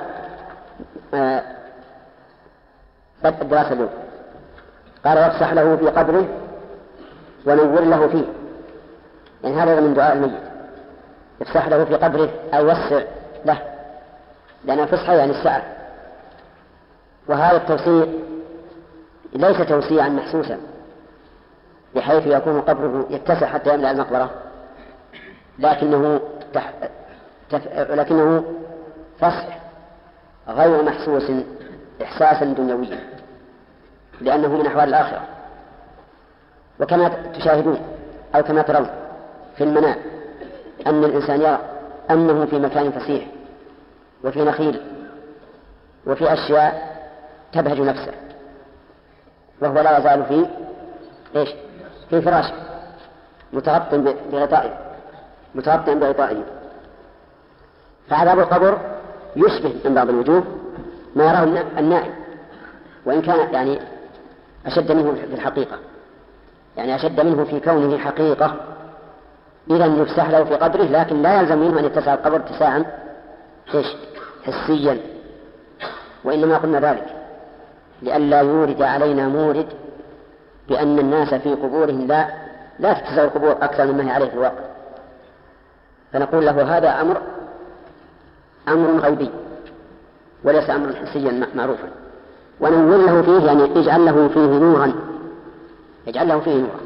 بدء الدراسة اليوم. قال: وافسح له في قبره ونور له فيه. يعني هذا من دعاء الميت، افسح له في قبره أي وسع له، لأن الفسحة يعني السعة. وهذا التوسيع ليس توسيعا محسوسا بحيث يكون قبره يتسع حتى يملأ المقبرة، لكنه تح... تف... لكنه فسح غير محسوس إحساسا دنيويا، لأنه من أحوال الآخرة. وكما تشاهدون أو كما ترون في المنام أن الإنسان يرى أنه في مكان فسيح وفي نخيل وفي أشياء تبهج نفسه، وهو لا يزال في إيش؟ في فراشه متغطٍ بغطائه متغطٍ بغطائه. فعذاب القبر يشبه من بعض الوجوه ما يراه النائم، وإن كان يعني أشد منه في الحقيقة، يعني أشد منه في كونه حقيقة. إذن يفسح له في قبره، لكن لا يلزم منه أن يتسع القبر اتساعا إيش؟ حسيا. وإنما قلنا ذلك لئلا يورد علينا مورد بأن الناس في قبورهم لا لا تتسع القبور أكثر مما هي عليه في الواقع، فنقول له هذا أمر أمر غيبي وليس أمرا حسيا معروفا. ونور له فيه يعني اجعل له فيه نورا، اجعل له فيه نورا.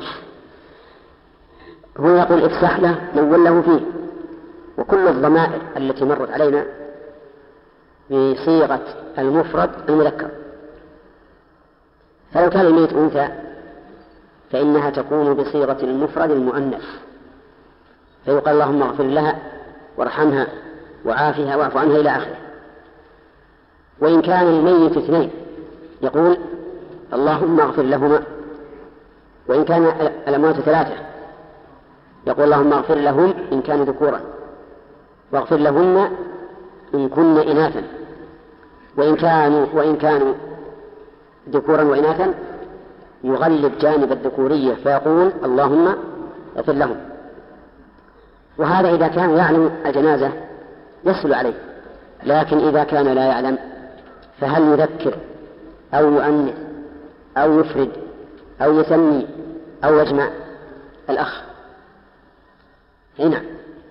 هو يقول افسح له، نور له فيه. وكل الضمائر التي مرت علينا بصيغة المفرد المذكر، فلو كان الميت أنثى فإنها تكون بصيغة المفرد المؤنث، فيقال اللهم اغفر لها وارحمها وعافها واعف عنها إلى آخره. وإن كان الميت اثنين يقول اللهم اغفر لهما، وإن كان الأموات ثلاثة يقول اللهم اغفر لهم إن كانوا ذكورا، واغفر لهن إن كن إناثا، وإن كانوا وإن كانوا ذكورا وإناثا يغلب جانب الذكورية فيقول اللهم اغفر لهم. وهذا إذا كان يعلم الجنازة يسهل عليه، لكن إذا كان لا يعلم فهل يذكر أو يؤنث أو يفرد أو يسمي أو يجمع؟ الأخ هنا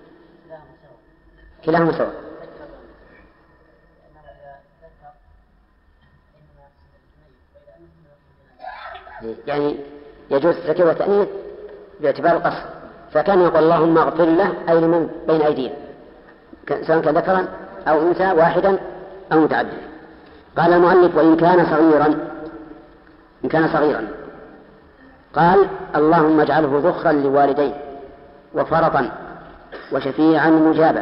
كلاهما سواء. يعني يجوز الذكر والتأنيث باعتبار القصر، فكان يقول اللهم اغفر له أي لمن بين أيديهم سواء كان ذكرا أو أنثى واحدا أو متعدد. قال المؤلف وإن كان صغيرا، إن كان صغيرا قال اللهم اجعله ذخرا لوالديه وفرطا وشفيعا مجابا،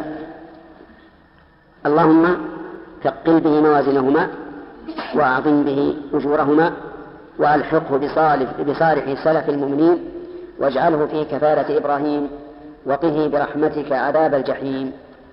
اللهم ثقل به موازينهما وأعظم به أجورهما وألحقه بصالح, بصالح سلف المؤمنين واجعله في كفالة إبراهيم وقه برحمتك عذاب الجحيم.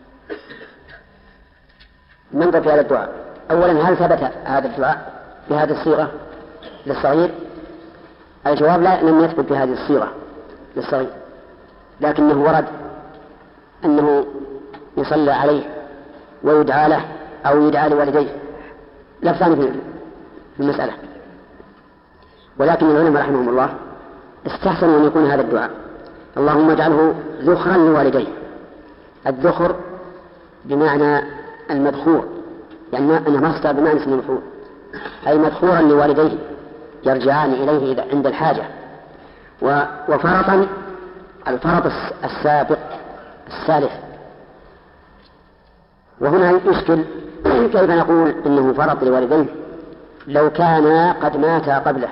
ننظر في هذا الدعاء. أولا هل ثبت هذا الدعاء بهذه الصيغة للصغير؟ الجواب لا، لم يثبت بهذه الصيغة للصغير، لكنه ورد أنه يصلى عليه ويدعى له أو يدعى لوالديه، لفظان في المسألة. ولكن العلماء رحمهم الله استحسنوا أن يكون هذا الدعاء اللهم اجعله ذخرا لوالديه. الذخر بمعنى المدخور، يعني أنه مصدر بمعنى اسم المفعول، أي مدخورا لوالديه يرجعان إليه عند الحاجة. وفرطا الفرط السابق السالف. وهنا يشكل كيف نقول إنه فرط لوالديه لو كان قد مات قبله،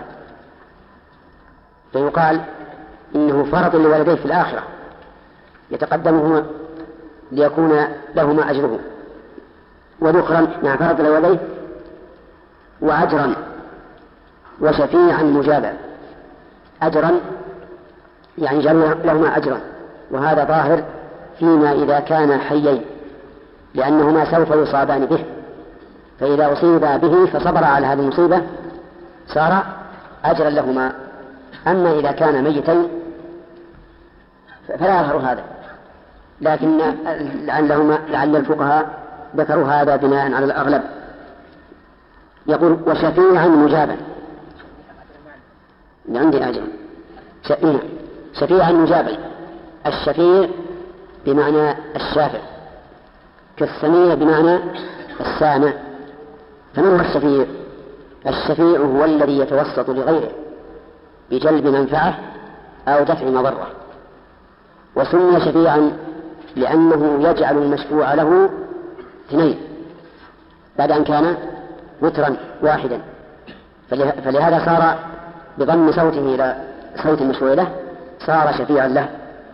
فيقال إنه فرط لوالديه في الآخرة يتقدمهما ليكون لهما أجره، وذخرا مع فرط لوالديه وأجرا وشفيعا مجابا. أجرا يعني جعل لهما أجرا، وهذا ظاهر فيما إذا كان حيين، لأنهما سوف يصابان به، فإذا أصيبا به فصبر على هذه المصيبة صار أجرا لهما. أما إذا كان ميتين فلا يظهر هذا، لكن لعلهما لعل الفقهاء ذكروا هذا بناء على الأغلب. يقول وشفيعا مجابا، عندي أجر شفيعا مجابا. الشفيع بمعنى الشافع، كالسميع بمعنى السامع. فمن هو الشفيع؟ الشفيع هو الذي يتوسط لغيره بجلب منفعة أو دفع مضرة، وسمي شفيعا لأنه يجعل المشفوع له اثنين بعد أن كان وترا واحدا، فلهذا صار بضم صوته إلى صوت المشفوع له صار شفيعا له.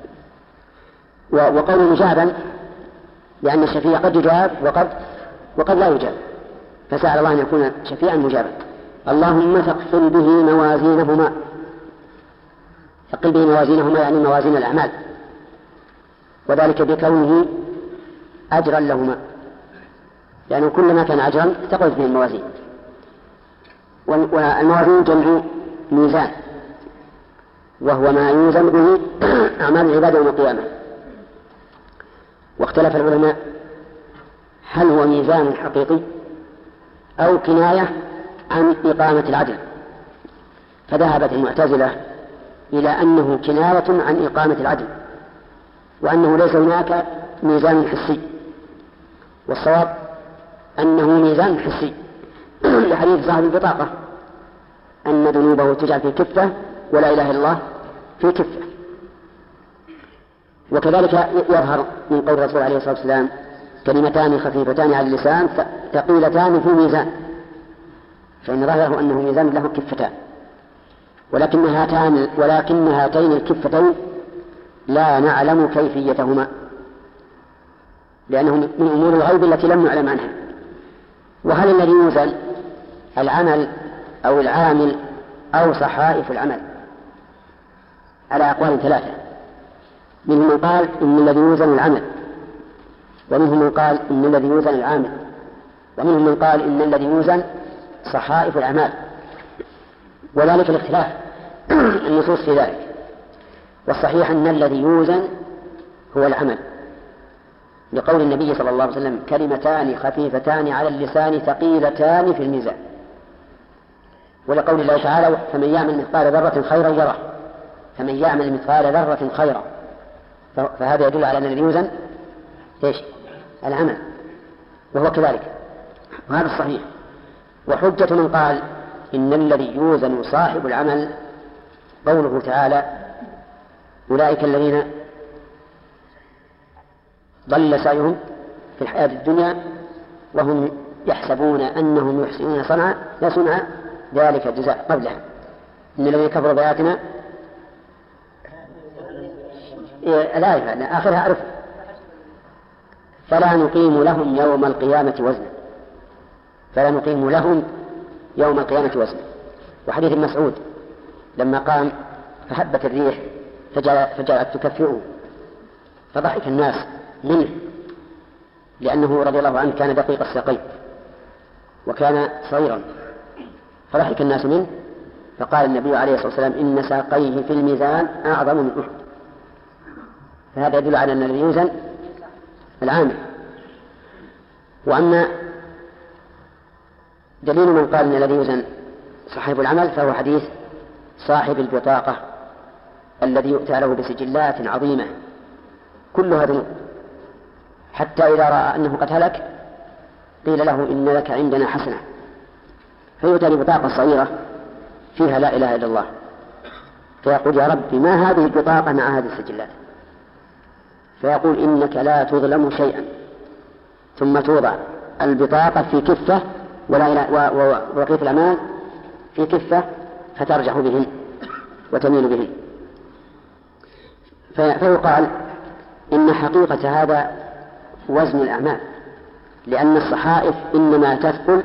وقول مجابا لأن الشفيع قد يجاب وقد وقد لا يجاب، فسأل الله أن يكون شفيعا مجابا. اللهم ثقل به موازينهما، ثقل به موازينهما يعني موازين الأعمال، وذلك بكونه أجرا لهما، لأنه يعني كلما كان أجرا ثقلت به الموازين. والموازين جمع ميزان، وهو ما يوزن به أعمال العباد يوم القيامة. واختلف العلماء هل هو ميزان حقيقي أو كناية عن إقامة العدل، فذهبت المعتزلة إلى أنه كناية عن إقامة العدل، وأنه ليس هناك ميزان حسي، والصواب أنه ميزان حسي لحديث صاحب البطاقة أن ذنوبه تجعل في كفة ولا إله إلا الله في كفة. وكذلك يظهر من قول الرسول عليه الصلاة والسلام كلمتان خفيفتان على اللسان ثقيلتان في ميزان، فإن ظاهره أنه ميزان له كفتان. ولكن هاتان ولكن هاتين الكفتين لا نعلم كيفيتهما، لأنه من أمور الغيب التي لم نعلم عنها. وهل الذي يوزن العمل أو العامل أو صحائف العمل؟ على أقوال ثلاثة. منهم من قال إن الذي يوزن العمل، ومنهم من قال إن الذي يوزن العامل، ومنهم من قال إن الذي يوزن صحائف الأعمال، وذلك الاختلاف النصوص في ذلك. والصحيح أن الذي يوزن هو العمل، لقول النبي صلى الله عليه وسلم: كلمتان خفيفتان على اللسان ثقيلتان في الميزان. ولقول الله تعالى: فمن يعمل مثقال ذرة خيرا يره، فمن يعمل مثقال ذرة خيرا. فهذا يدل على أن الذي يوزن إيش؟ العمل، وهو كذلك، وهذا الصحيح. وحجة من قال إن الذي يوزن صاحب العمل قوله تعالى: أولئك الذين ضل سعيهم في الحياة الدنيا وهم يحسبون أنهم يحسنون صنعا لا صنعا ذلك الجزاء قبله إن الذين كفروا بآياتنا الآية آخرها أعرف فلا نقيم لهم يوم القيامة وزنا فلا نقيم لهم يوم القيامة وزنا. وحديث مسعود لما قام فهبت الريح فجاءت تكفئه فضحك الناس منه، لأنه رضي الله عنه كان دقيق الساقين وكان صغيرا، فضحك الناس منه، فقال النبي عليه الصلاة والسلام: إن ساقيه في الميزان أعظم من أحد. فهذا يدل على أن الذي يوزن العامل. وأما دليل من قال أن الذي يوزن صاحب العمل فهو حديث صاحب البطاقة الذي يؤتى له بسجلات عظيمة كلها ذنوب، حتى إذا رأى أنه قد هلك قيل له: إن لك عندنا حسنة، فيؤتى ببطاقة صغيرة فيها لا إله إلا الله، فيقول: يا ربي ما هذه البطاقة مع هذه السجلات؟ فيقول: إنك لا تظلم شيئا. ثم توضع البطاقة في كفة وبقية الأعمال في كفة فترجح بهن وتميل بهن. فيقال إن حقيقة هذا وزن الأعمال، لأن الصحائف إنما تثقل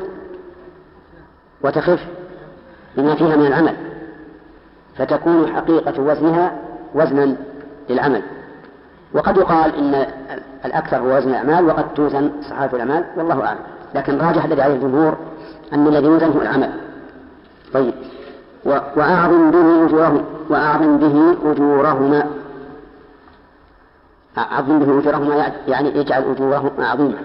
وتخف بما فيها من العمل، فتكون حقيقة وزنها وزنا للعمل. وقد يقال إن الأكثر هو وزن الأعمال وقد توزن صحائف الأعمال، والله أعلم، لكن راجح الذي عليه الجمهور أن الذي يوزن هو العمل. طيب، وأعظم به أجورهما وأعظم به أجورهما أعظم به أجورهما يعني اجعل أجورهما عظيمة.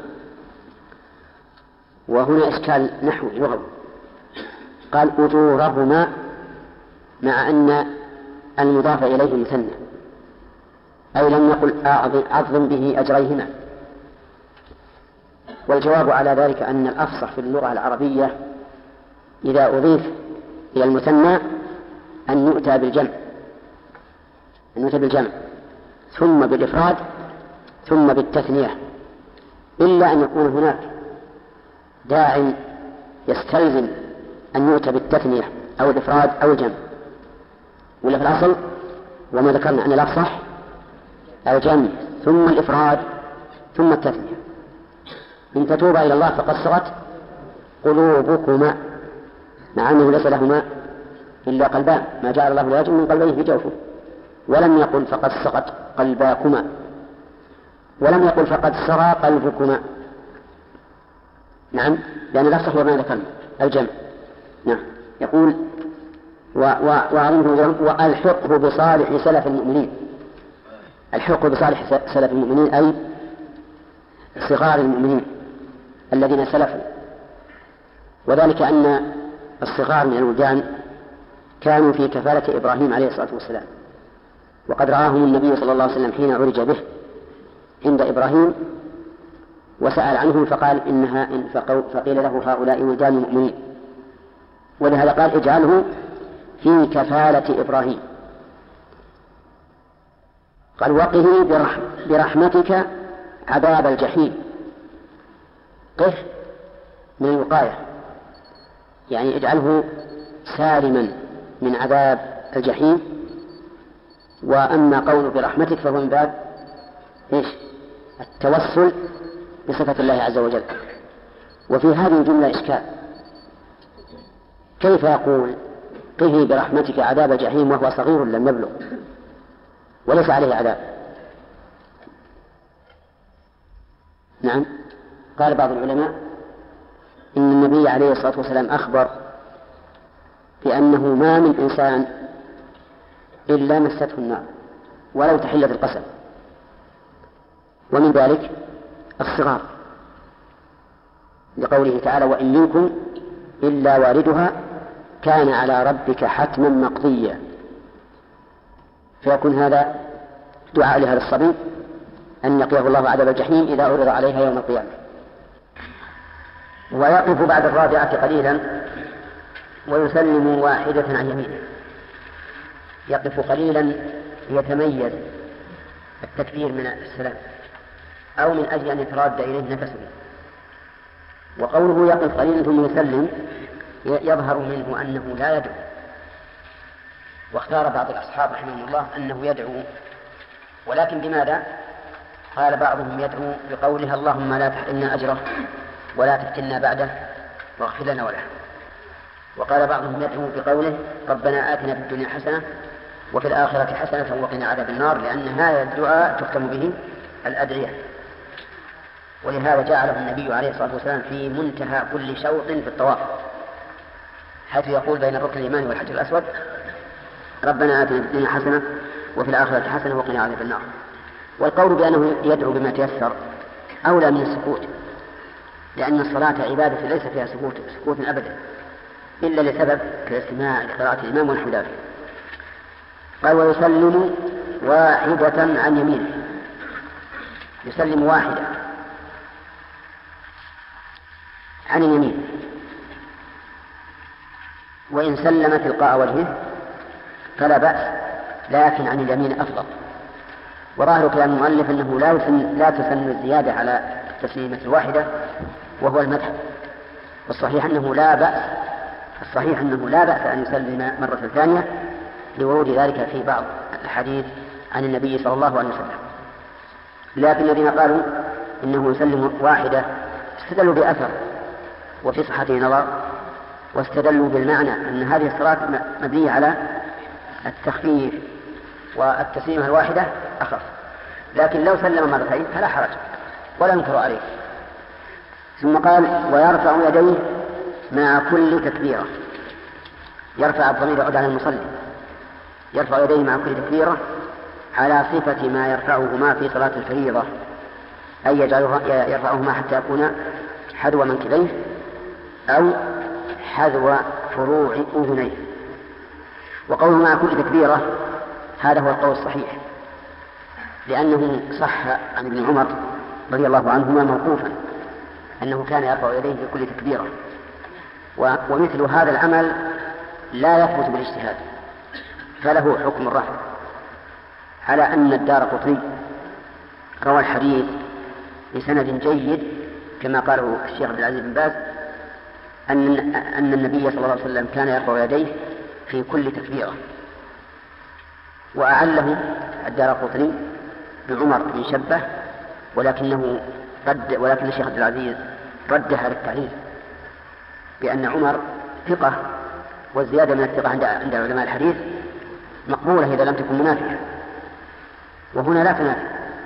وهنا إشكال نحوي لغوي، قال أجورهما مع أن المضاف إليه مثنى، أي لم يقل أعظم به أجريهما. والجواب على ذلك أن الأفصح في اللغة العربية إذا أضيف إلى المثنى أن يؤتى بالجمع أن يؤتى بالجمع ثم بالإفراد ثم بالتثنية، إلا أن يكون هناك داع يستلزم أن يؤتى بالتثنية أو الإفراد أو الجمع. ولا في الأصل وما ذكرنا أن الأفصح الجمع ثم الإفراد ثم التثنية. إن تتوبا إلى الله فقد صغت قلوبكما، مع أنه ليس لهما إلا قلبان، ما جعل الله لرجل من قلبين في جوفه، ولم يقل فقد صغت قلباكما، ولم يقل فقد سرى قلبكما. نعم، لأن الأفصح هو ما ذكرنا الجمع. نعم، يقول وأعظمه وألحقه بصالح سلف المؤمنين. الحقه بصالح سلف المؤمنين أي صغار المؤمنين الذين سلفوا، وذلك أن الصغار من الولدان كانوا في كفالة إبراهيم عليه الصلاة والسلام، وقد رآهم النبي صلى الله عليه وسلم حين عرج به عند إبراهيم وسأل عنهم فقال إنها إن فقيل له هؤلاء ولدان المؤمنين، ولهذا قال اجعله في كفالة إبراهيم. قال وقه برحم برحمتك عذاب الجحيم. قه من الوقاية، يعني اجعله سالما من عذاب الجحيم. وأما قول برحمتك فهو من باب إيش؟ التوسل بصفة الله عز وجل. وفي هذه الجملة إشكال، كيف يقول قه برحمتك عذاب الجحيم وهو صغير لم يبلغ وليس عليه عذاب؟ نعم، قال بعض العلماء إن النبي عليه الصلاة والسلام أخبر بأنه ما من إنسان إلا مسته النار ولو تحلة القسم، ومن ذلك الصغار، لقوله تعالى وإن منكم إلا واردها كان على ربك حتما مقضيا، فيكون هذا دعاء لهذا الصبي أن يقيه الله عذاب الجحيم إذا عرض عليها يوم القيامة. ويقف بعد الرابعة قليلا ويسلم واحدة عن يمينه. يقف قليلا يتميز التكبير من السلام أو من أجل أن يتراد إليه نفسه. وقوله يقف قليلا ثم يسلم يظهر منه أنه لا يدعو، واختار بعض الأصحاب رحمهم الله أنه يدعو، ولكن بماذا؟ قال بعضهم يدعو بقولها اللهم لا تحرمنا أجره ولا تفتنا بعده واغفر لنا وله. وقال بعضهم يدعو بقوله ربنا آتنا في الدنيا حسنة وفي الآخرة حسنة وقنا عذاب النار، لأن هذا الدعاء تختم به الأدعية. ولهذا جعله النبي عليه الصلاة والسلام في منتهى كل شوط في الطواف، حيث يقول بين الركن اليماني والحجر الأسود ربنا آتنا في الدنيا حسنة وفي الآخرة حسنة وقنا عذاب النار. والقول بأنه يدعو بما تيسر أولى من السكوت، لأن الصلاة عبادة ليس فيها سكوت سكوت أبدا إلا لسبب كالاستماع لقراءة الإمام ونحو ذلك. قال ويسلم واحدة عن يمينه، يسلم واحدة عن اليمين، وإن سلم تلقاء وجهه فلا بأس، لكن عن اليمين أفضل. وظاهر كلام المؤلف أنه لا يسن لا تسن الزيادة على التسليمة الواحدة وهو المذهب، والصحيح أنه لا بأس الصحيح أنه لا بأس أن يسلم مرة ثانية لورود ذلك في بعض الحديث عن النبي صلى الله عليه وسلم. لكن الذين قالوا إنه يسلم واحدة استدلوا بأثر وفي صحته نظر، واستدلوا بالمعنى أن هذه الصلاة مبنية على التخفيف والتسليمة الواحدة أخف، لكن لو سلم مرتين فلا حرج ولا ينكر عليه. ثم قال ويرفع يديه مع كل تكبيرة. يرفع الضمير يعود على المصلي، يرفع يديه مع كل تكبيرة على صفة ما يرفعهما في صلاة الفريضة، أي يرفعهما حتى يكون حذو منكبيه أو حذو فروع أذنيه. وقوله مع كل تكبيرة هذا هو القول الصحيح، لأنه صح عن ابن عمر رضي الله عنهما موقوفا أنه كان يرفع يديه في كل تكبيرة، ومثل هذا العمل لا يثبت بالاجتهاد فله حكم الرفع، على أن الدارقطني روى الحديث بسند جيد كما قاله الشيخ عبد العزيز بن باز أن أن النبي صلى الله عليه وسلم كان يرفع يديه في كل تكبيرة، وأعله الدارقطني بعمر بن شبه، ولكنه رد ولكن الشيخ عبد العزيز رد هذا التعليل بأن عمر ثقة، والزيادة من الثقة عند عند علماء الحديث مقبولة إذا لم تكن منافية، وهنا لا تنافي،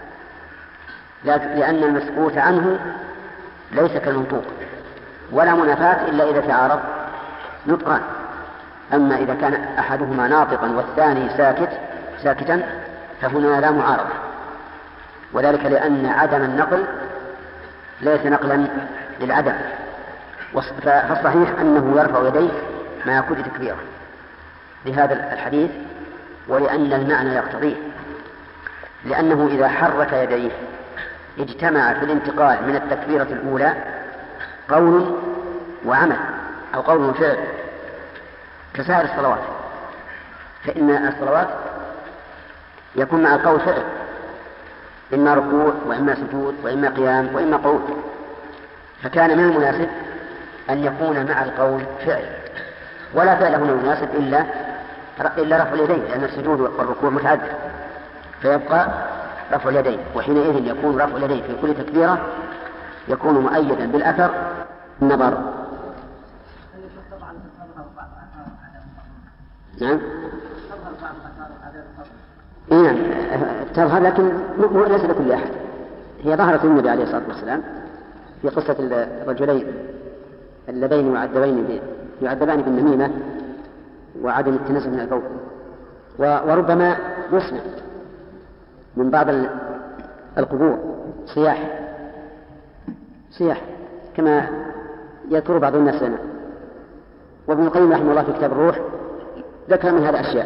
لأن المسكوت عنه ليس كالمنطوق، ولا منافاة إلا إذا تعارض نطقان. أما إذا كان أحدهما ناطقا والثاني ساكت ساكتا فهنا لا معارضة، وذلك لأن عدم النقل ليس نقلا للعدم، فالصحيح أنه يرفع يديه مع كل تكبيرة لهذا الحديث، ولأن المعنى يقتضيه، لأنه إذا حرك يديه اجتمع في الانتقال من التكبيرة الأولى قول وعمل أو قول وفعل كسائر الصلوات، فإن الصلوات يكون مع القول فعل، إما ركوع وإما سجود وإما قيام وإما قعود، فكان من المناسب أن يكون مع القول فعل، ولا فعل هنا مناسب إلا إلا رفع اليدين، لأن السجود والركوع متعدد، فيبقى رفع اليدين. وحينئذ يكون رفع اليدين في كل تكبيرة يكون مؤيدا بالأثر النظر. نعم نعم تظهر، لكن ليس لكل أحد. هي ظهرت النبي عليه الصلاة والسلام في قصة الرجلين اللذين يعذبين يعذبان بالنميمة وعدم التنزه من البول، وربما يسمع من بعض القبور صياح صياح كما يذكر بعض الناس لنا. وابن القيم رحمه الله في كتاب الروح ذكر من هذا أشياء.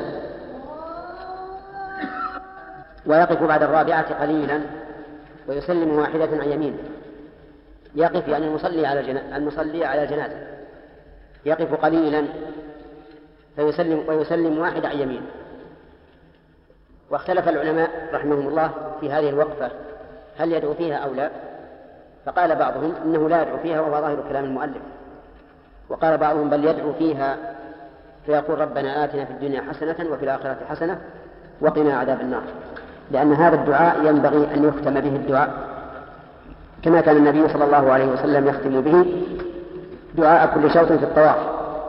ويقف بعد الرابعة قليلا ويسلم واحدة عن يمينه. يقف يعني المصلي على جنا... المصلي على الجنازة يقف قليلا فيسلم ويسلم واحدة عن يمينه. واختلف العلماء رحمهم الله في هذه الوقفة هل يدعو فيها أو لا، فقال بعضهم إنه لا يدعو فيها وهو ظاهر كلام المؤلف، وقال بعضهم بل يدعو فيها فيقول ربنا آتنا في الدنيا حسنة وفي الآخرة حسنة وقنا عذاب النار، لأن هذا الدعاء ينبغي أن يختم به الدعاء كما كان النبي صلى الله عليه وسلم يختم به دعاء كل شوط في الطواف.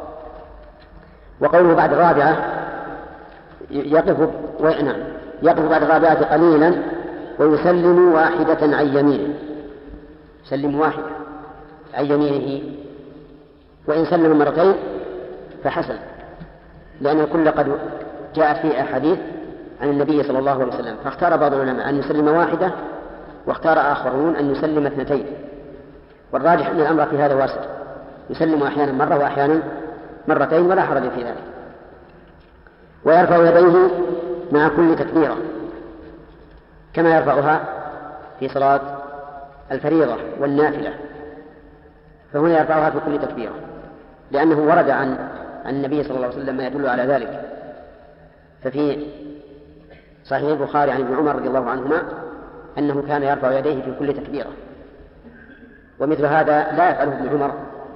وقوله بعد الرابعة يقف وينام يقف بعد الرابعة قليلا ويسلم واحدة عن يمينه، يسلم واحدة عن يمينه، وإن سلم مرتين فحسن، لأن الكل قد جاءت فيه أحاديث عن النبي صلى الله عليه وسلم، فاختار بعض العلماء أن يسلم واحدة واختار آخرون أن يسلم اثنتين، والراجح أن الأمر في هذا واسع، يسلم أحيانا مرة وأحيانا مرتين ولا حرج في ذلك. ويرفع يديه مع كل تكبيرة كما يرفعها في صلاة الفريضة والنافلة، فهنا يرفعها في كل تكبيرة لأنه ورد عن عن النبي صلى الله عليه وسلم ما يدل على ذلك. ففي صحيح البخاري عن ابن عمر رضي الله عنهما أنه كان يرفع يديه في كل تكبيرة، ومثل هذا لا يفعله ابن عمر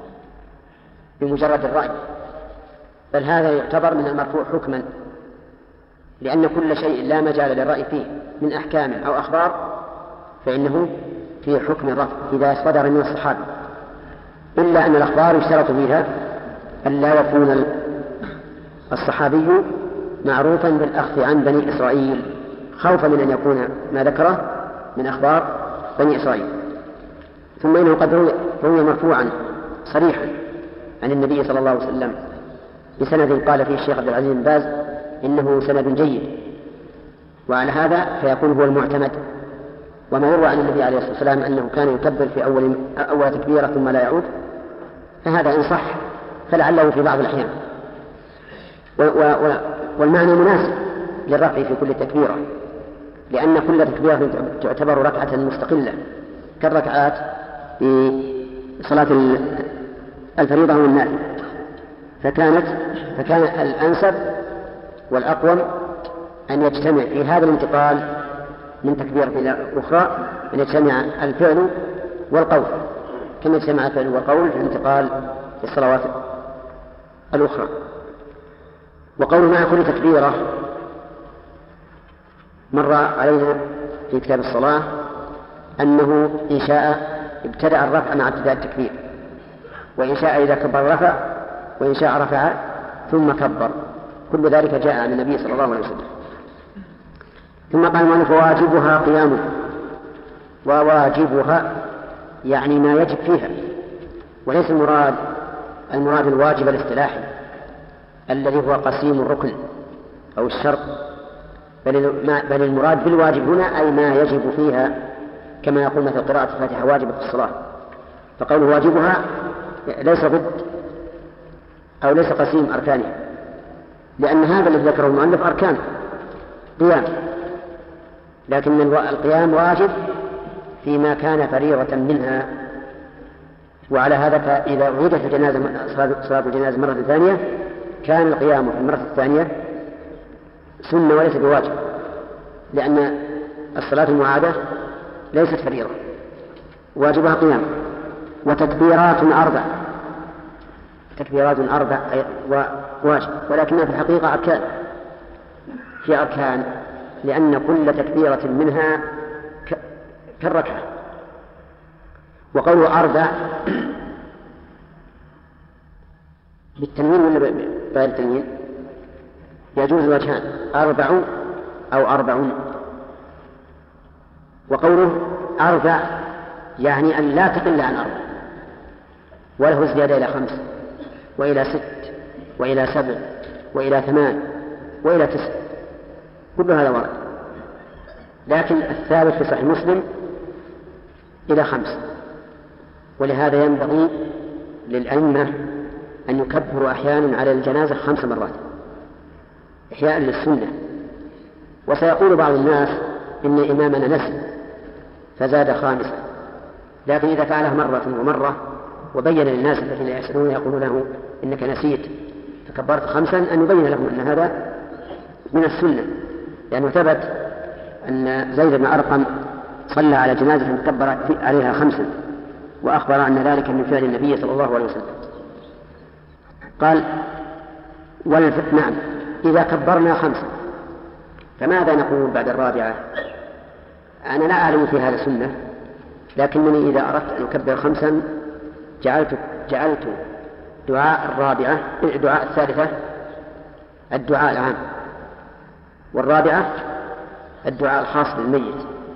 بمجرد الرأي، بل هذا يعتبر من المرفوع حكما، لأن كل شيء لا مجال للرأي فيه من أحكام أو أخبار فإنه في حكم الرفع إذا صدر من الصحابة، إلا أن الأخبار يشترط فيها أن لا يكون الصحابي معروفا بالأخذ عن بني إسرائيل، خوفا من أن يكون ما ذكره من أخبار بني إسرائيل. ثم إنه قد روي مرفوعا صريحا عن النبي صلى الله عليه وسلم بسند قال فيه الشيخ عبد العزيز بن باز إنه سند جيد، وعلى هذا فيكون هو المعتمد. وما يروى عن النبي عليه الصلاة والسلام أنه كان يكبر في أول, أول تكبيرة ثم لا يعود، فهذا إن صح فلعله في بعض الأحيان، و و والمعنى مناسب للرفع في كل تكبيرة، لأن كل تكبيرة تعتبر ركعة مستقلة كالركعات في صلاة الفريضة والنافلة، فكانت فكان الأنسب والأقوم أن يجتمع في هذا الانتقال من تكبيرة إلى أخرى، أن يجتمع الفعل والقول كما يجتمع الفعل والقول في الانتقال في الصلوات الأخرى. وقول مع كل تكبيرة مر علينا في كتاب الصلاة أنه إن شاء ابتدأ الرفع مع ابتداء التكبير، وإن شاء إذا كبر رفع، وإن شاء رفع ثم كبر، كل ذلك جاء عن النبي صلى الله عليه وسلم. ثم قال المؤلف واجبها قيامه، وواجبها يعني ما يجب فيها، وليس المراد المراد الواجب الاصطلاحي الذي هو قسيم الركن أو الشرط، بل, بل المراد بالواجب هنا أي ما يجب فيها، كما يقول مثل قراءة الفاتحة واجبة في الصلاة، فقوله واجبها ليس ضد أو ليس قسيم أركانها، لأن هذا الذي ذكره المؤلف أركان قيام، لكن القيام واجب فيما كان فريضة منها. وعلى هذا فإذا عيدت الجنازة صلاة الجنازة مرة ثانية كان القيام في المرة الثانية سنة وليس بواجب، لأن الصلاة المعادة ليست فريضة، واجبها قيام. وتكبيرات أربع تكبيرات أربع واجب، ولكنها في الحقيقة أركان، هي أركان، لأن كل تكبيرة منها كالركعة. وقوله أربع بالتنوين ولا بغير التنوين؟ يجوز الوجهان، أربع أو أربعون. وقوله أربع يعني أن لا تقل عن أربع، وله زيادة إلى خمس وإلى ست وإلى سبع وإلى ثمان وإلى تسع، كل هذا ورد، لكن الثابت في صحيح مسلم إلى خمس. ولهذا ينبغي للأئمة أن يكبروا أحيانا على الجنازة خمس مرات إحياء للسنة. وسيقول بعض الناس إن إمامنا نسي فزاد خامسا، لكن إذا فعله مرة ومرة وبين للناس الذين يسألون يقول له إنك نسيت فكبرت خمسا، أن يبين لهم أن هذا من السنة، لأنه ثبت أن زيد بن أرقم صلى على جنازة كبر عليها خمسا، وأخبر أن ذلك من فعل النبي صلى الله عليه وسلم. قال والف... نعم إذا كبرنا خمسا فماذا نقول بعد الرابعة؟ أنا لا أعلم في هذا سنة، لكنني إذا أردت أن أكبر خمسا جعلت جعلت دعاء الرابعة دعاء الثالثة الدعاء العام، والرابعة الدعاء الخاص بالميت،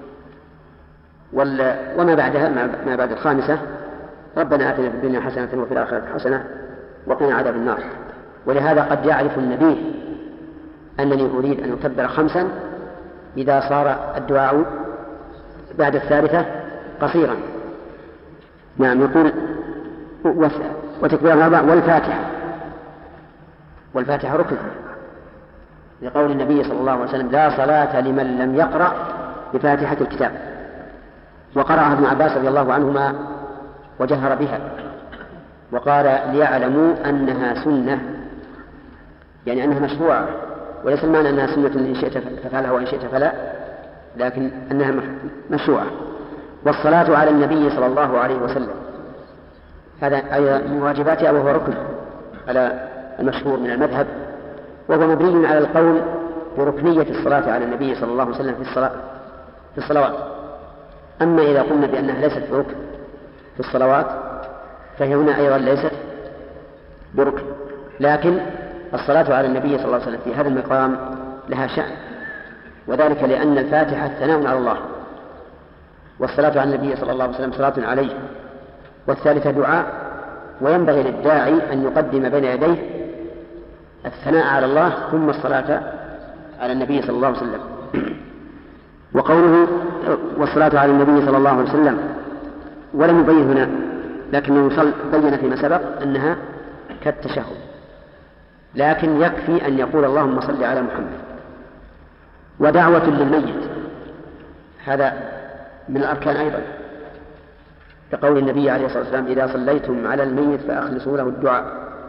وما بعدها ما بعد الخامسة ربنا آتنا في الدنيا حسنة وفي الآخرة حسنة وقنا عذاب النار. ولهذا قد يعرف النبي أنني أريد أن أكبر خمسا إذا صار الدعاء بعد الثالثة قصيرا. نعم يقول وتكبير الرابع والفاتحة، والفاتحة ركن، لقول النبي صلى الله عليه وسلم لا صلاة لمن لم يقرأ بفاتحة الكتاب. وقرأها ابن عباس رضي الله عنهما وجهر بها وقال ليعلموا أنها سنة، يعني أنها مشروعة، وليس المعنى أنها سنة إن شئت ففعلها وإن شئت فلا، لكن أنها مشروعة. والصلاة على النبي صلى الله عليه وسلم هذا أيضا من واجباتها، وهو ركن على المشهور من المذهب، وهو مبني على القول بركنية الصلاة على النبي صلى الله عليه وسلم في الصلاة في الصلوات. أما إذا قلنا بأنها ليست بركن في الصلوات فهي هنا أيضا ليست بركن، لكن الصلاة على النبي صلى الله عليه وسلم في هذا المقام لها شأن، وذلك لأن الفاتحة ثناء على الله، والصلاة على النبي صلى الله عليه وسلم صلاة عليه، والثالثة دعاء، وينبغي للداعي أن يقدم بين يديه الثناء على الله ثم الصلاة على النبي صلى الله عليه وسلم. وقوله والصلاة على النبي صلى الله عليه وسلم ولم يبين هنا، لكنه بين فيما سبق أنها كالتشهد، لكن يكفي أن يقول اللهم صل على محمد. ودعوة للميت هذا من الأركان أيضا، كقول النبي عليه الصلاة والسلام إذا صليتم على الميت فأخلصوا له الدعاء،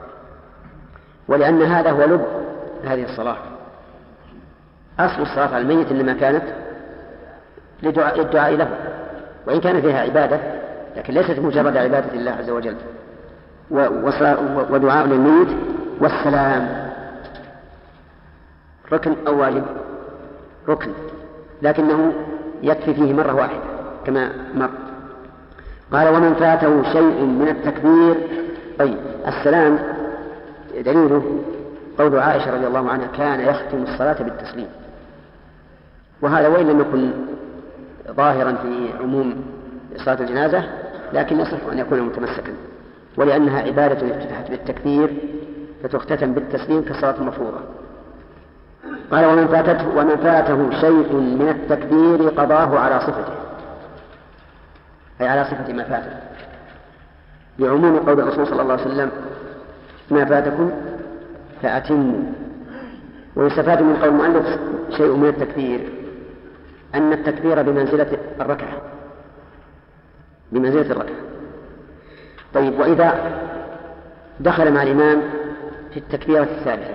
ولأن هذا هو لب هذه الصلاة. أصل الصلاة على الميت إنما كانت لدعاء الدعاء له، وإن كان فيها عبادة لكن ليست مجرد عبادة الله عز وجل. ودعاء للميت والسلام ركن أو واجب؟ ركن، لكنه يكفي فيه مرة واحدة كما مر. قال ومن فاته شيء من التكبير. طيب السلام دليله قول عائشة رضي الله عنها كان يختم الصلاة بالتسليم، وهذا وإن لم يكن ظاهرا في عموم صلاة الجنازة لكن يصح أن يكون متمسكا، ولأنها عبادة افتتحت بالتكبير فتختتم بالتسليم كالصلاة المفروضة. قال ومن فاته, ومن فاته شيء من التكبير قضاه على صفته، أي على صفة ما فاته، بعموم قول الرسول صلى الله عليه وسلم ما فاتكم فأتموا. ويستفاد من قول المؤلف شيء من التكبير أن التكبير بمنزلة الركعة، بمنزلة الركعة. طيب وإذا دخل مع الإمام في التكبيرة الثالثة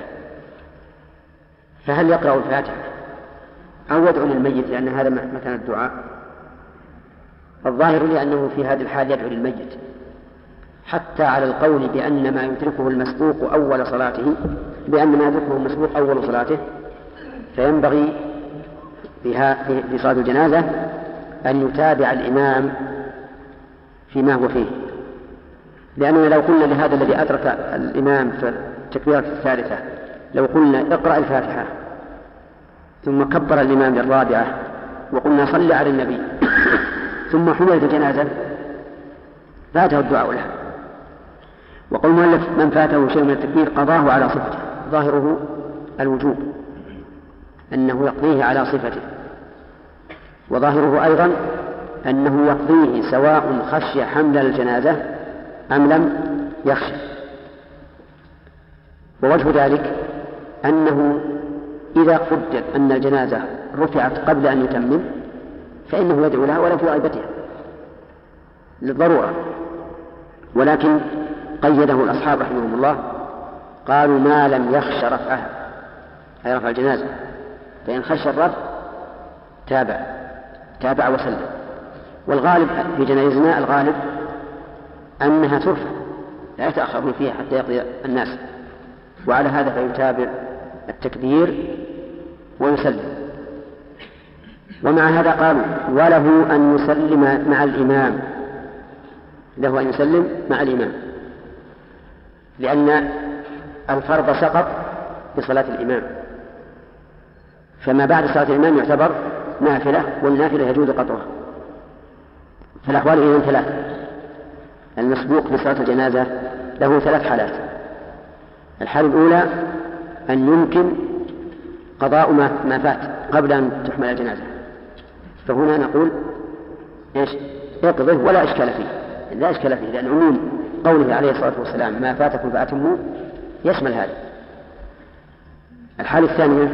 فهل يقرأ الفاتحة أو يدعو للميت لأن هذا مكان الدعاء؟ الظاهر لأنه في هذه الحال يدعو للميت، حتى على القول بأن ما يدركه المسبوق أول صلاته بأن ما يدركه المسبوق أول صلاته، فينبغي في صلاة الجنازة أن يتابع الإمام فيما هو فيه، لأننا لو قلنا لهذا الذي أدرك الإمام في التكبيرة الثالثة لو قلنا اقرأ الفاتحة ثم كبر الإمام للرابعة وقلنا صل على النبي ثم حملت الجنازة فاته الدعاء له. وقال المؤلف من فاته شيء من التكبير قضاه على صفته، ظاهره الوجوب أنه يقضيه على صفته، وظاهره أيضا أنه يقضيه سواء خشي حمل الجنازة أم لم يخشى. ووجه ذلك أنه إذا قدر أن الجنازة رفعت قبل أن يتمم فإنه يدعو لها ولا في غيبتها للضرورة، ولكن قيده الأصحاب رحمهم الله قالوا ما لم يخش رفعها أي رفع الجنازة، فإن خش الرفع تابع تابع وسلم. والغالب في جنائزنا الغالب أنها ترفع لا يتأخرون فيها حتى يقضي الناس، وعلى هذا فيتابع التكبير ويسلم. ومع هذا قالوا وله أن يسلم مع الإمام، له أن يسلم مع الإمام، لأن الفرض سقط بصلاة الإمام، فما بعد صلاة الإمام يعتبر نافلة، والنافلة يجوز قطعها. فالأحوال إذن ثلاثة. المسبوق بصلاة الجنازة له ثلاث حالات. الحالة الأولى أن يمكن قضاء ما فات قبل أن تحمل الجنازة، فهنا نقول إيش يقضيه ولا إشكال فيه، لا إشكال فيه، لأن عموم قوله عليه الصلاة والسلام ما فاتكم فأتموا يشمل هذا. الحالة الثانية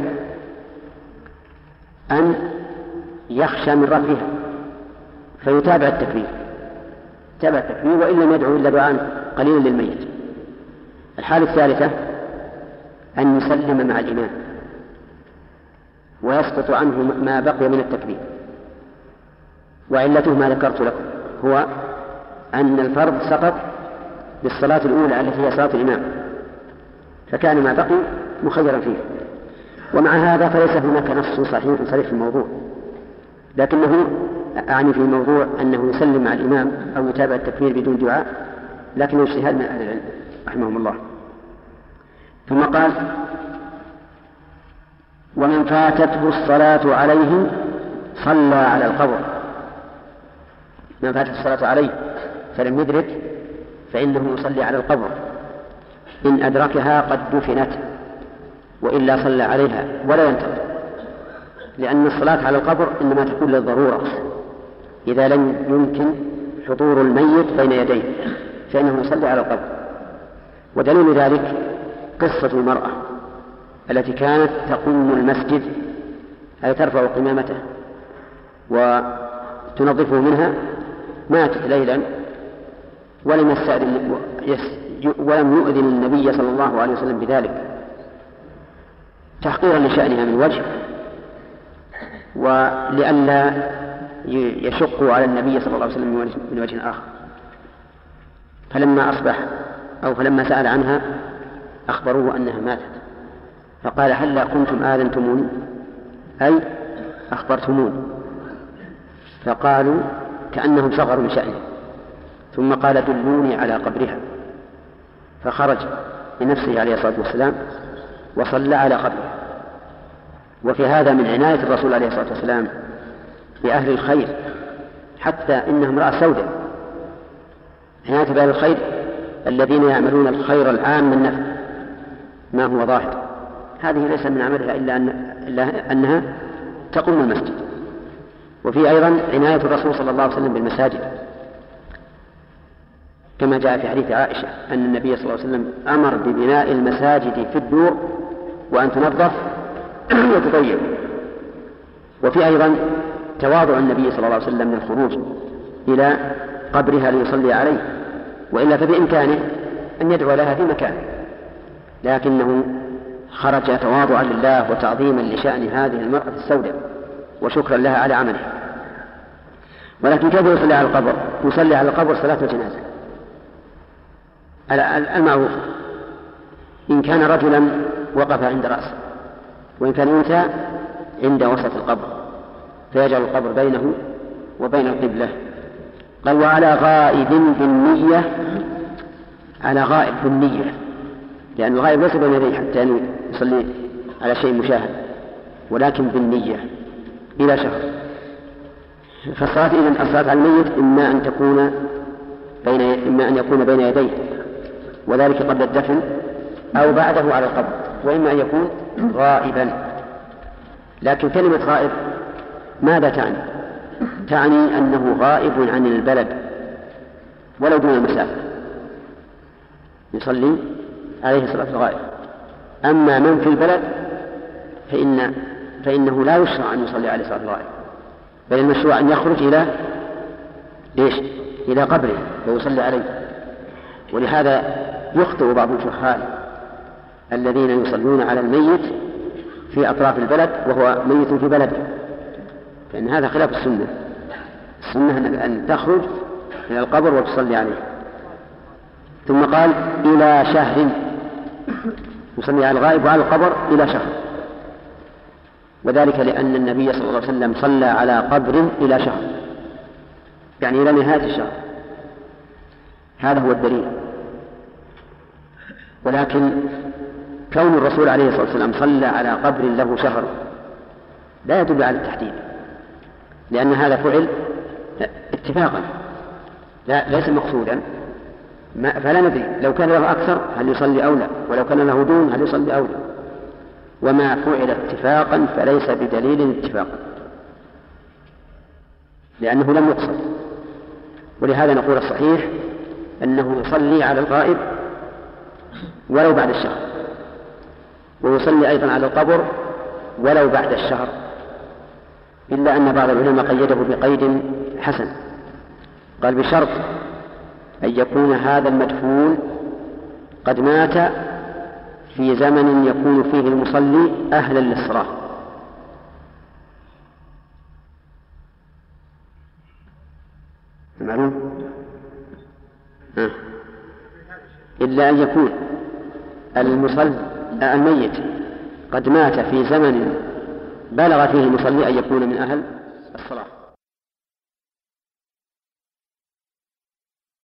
أن يخشى من رفعها فيتابع التكبير تابع التكبير وإن لم يدعو إلا دعاء قليلا للميت. الحالة الثالثة أن يسلم مع الإمام ويسقط عنه ما بقي من التكبير، وعلته ما ذكرت لكم هو أن الفرض سقط بالصلاة الأولى التي هي صلاة الإمام، فكان ما بقي مخيرا فيه. ومع هذا فليس هناك نص صحيح صريح في الموضوع، لكنه أعني في الموضوع أنه يسلم مع الإمام أو يتابع التكبير بدون دعاء، لكنه اجتهاد من أهل العلم رحمهم الله. ثم قال ومن فاتته الصلاة عليه صلى على القبر. من فاتته الصلاة عليه فلم يدرك فإنه يصلي على القبر إن أدركها قد دفنت، وإلا صلى عليها ولا ينتظر، لأن الصلاة على القبر إنما تكون للضرورة إذا لم يمكن حضور الميت بين يديه فإنه يصلي على القبر. ودليل ذلك قصة المرأة التي كانت تقوم المسجد أي ترفع قمامته وتنظفه منها، ماتت ليلا ولم يستأذن ولم يؤذن النبي صلى الله عليه وسلم بذلك تحقيرا لشأنها من وجه، ولئلا يشق على النبي صلى الله عليه وسلم من وجه آخر. فلما أصبح أو فلما سأل عنها أخبروه أنها ماتت، فقال هلا كنتم آذنتموني أي أخبرتموني؟ فقالوا كأنهم صغروا بشأنه، ثم قال دلوني على قبرها، فخرج بنفسه عليه الصلاة والسلام وصلى على قبرها. وفي هذا من عناية الرسول عليه الصلاة والسلام بأهل الخير، حتى إنهم امرأة سوداء، عناية بأهل الخير الذين يعملون الخير العام من نفع ما هو ظاهر. هذه ليس من عملها إلا, أن إلا أنها تقوم المسجد. وفي أيضا عناية الرسول صلى الله عليه وسلم بالمساجد، كما جاء في حديث عائشة أن النبي صلى الله عليه وسلم أمر ببناء المساجد في الدور وأن تنظف وتطيب. وفي أيضا تواضع النبي صلى الله عليه وسلم من الخروج إلى قبرها ليصلي عليه، وإلا فبإمكانه أن يدعو لها في مكانه، لكنه خرج تواضعا لله وتعظيما لشأن هذه المرأة السوداء وشكرا لها على عملها. ولكن كيف يصلي على القبر؟ يصلي على القبر صلاة الجنازة، المعروف. إن كان رجلا وقف عند رأسه، وإن كان أنثى عند وسط القبر، فيجعل القبر بينه وبين القبلة. قال وعلى غائب بالنية، على غائب بالنية، لأن الغائب ليس بين يديه حتى أن يصلي على شيء مشاهد، ولكن بالنية إلى شهر. فالصلاة إذن الصلاة على الميت إما أن تكون بين إما أن يكون بين يديه وذلك قبل الدفن أو بعده على القبر، وإما أن يكون غائبا. لكن كلمة غائب ماذا تعني؟ تعني أنه غائب عن البلد ولو دون المسافة، يصلي عليه صلاة الغائب. أما من في البلد فإن فإنه لا يشرع أن يصلي عليه صلاة الغائب، بل المشروع أن يخرج إلى ليش؟ إلى قبره ويصلي عليه. ولهذا يخطئ بعض الجهال الذين يصلون على الميت في أطراف البلد وهو ميت في بلده، فإن هذا خلاف السنة. السنة أن تخرج إلى القبر وتصلي عليه. ثم قال إلى شهر، يصلي على الغائب وعلى القبر إلى شهر، وذلك لأن النبي صلى الله عليه وسلم صلى على قبر إلى شهر، يعني إلى نهاية الشهر. هذا هو الدليل. ولكن كون الرسول عليه الصلاة والسلام صلى على قبر له شهر لا يدل على التحديد، لأن هذا فعل اتفاقا لا ليس مقصودا، فلا ندري لو كان له أكثر هل يصلي أو لا، ولو كان له دون هل يصلي أو لا. وما فعل اتفاقا فليس بدليل اتفاقا، لأنه لم يقصد. ولهذا نقول الصحيح أنه يصلي على الغائب ولو بعد الشهر، ويصلي أيضا على القبر ولو بعد الشهر، إلا أن بعض العلماء قيده بقيد حسن، قال بشرط أن يكون هذا المدفون قد مات في زمن يكون فيه المصلي أهلا للصلاة. معلوم؟ آه. إلا أن يكون المصلي الميت قد مات في زمن بلغ فيه المصلي أن يكون من أهل الصلاة.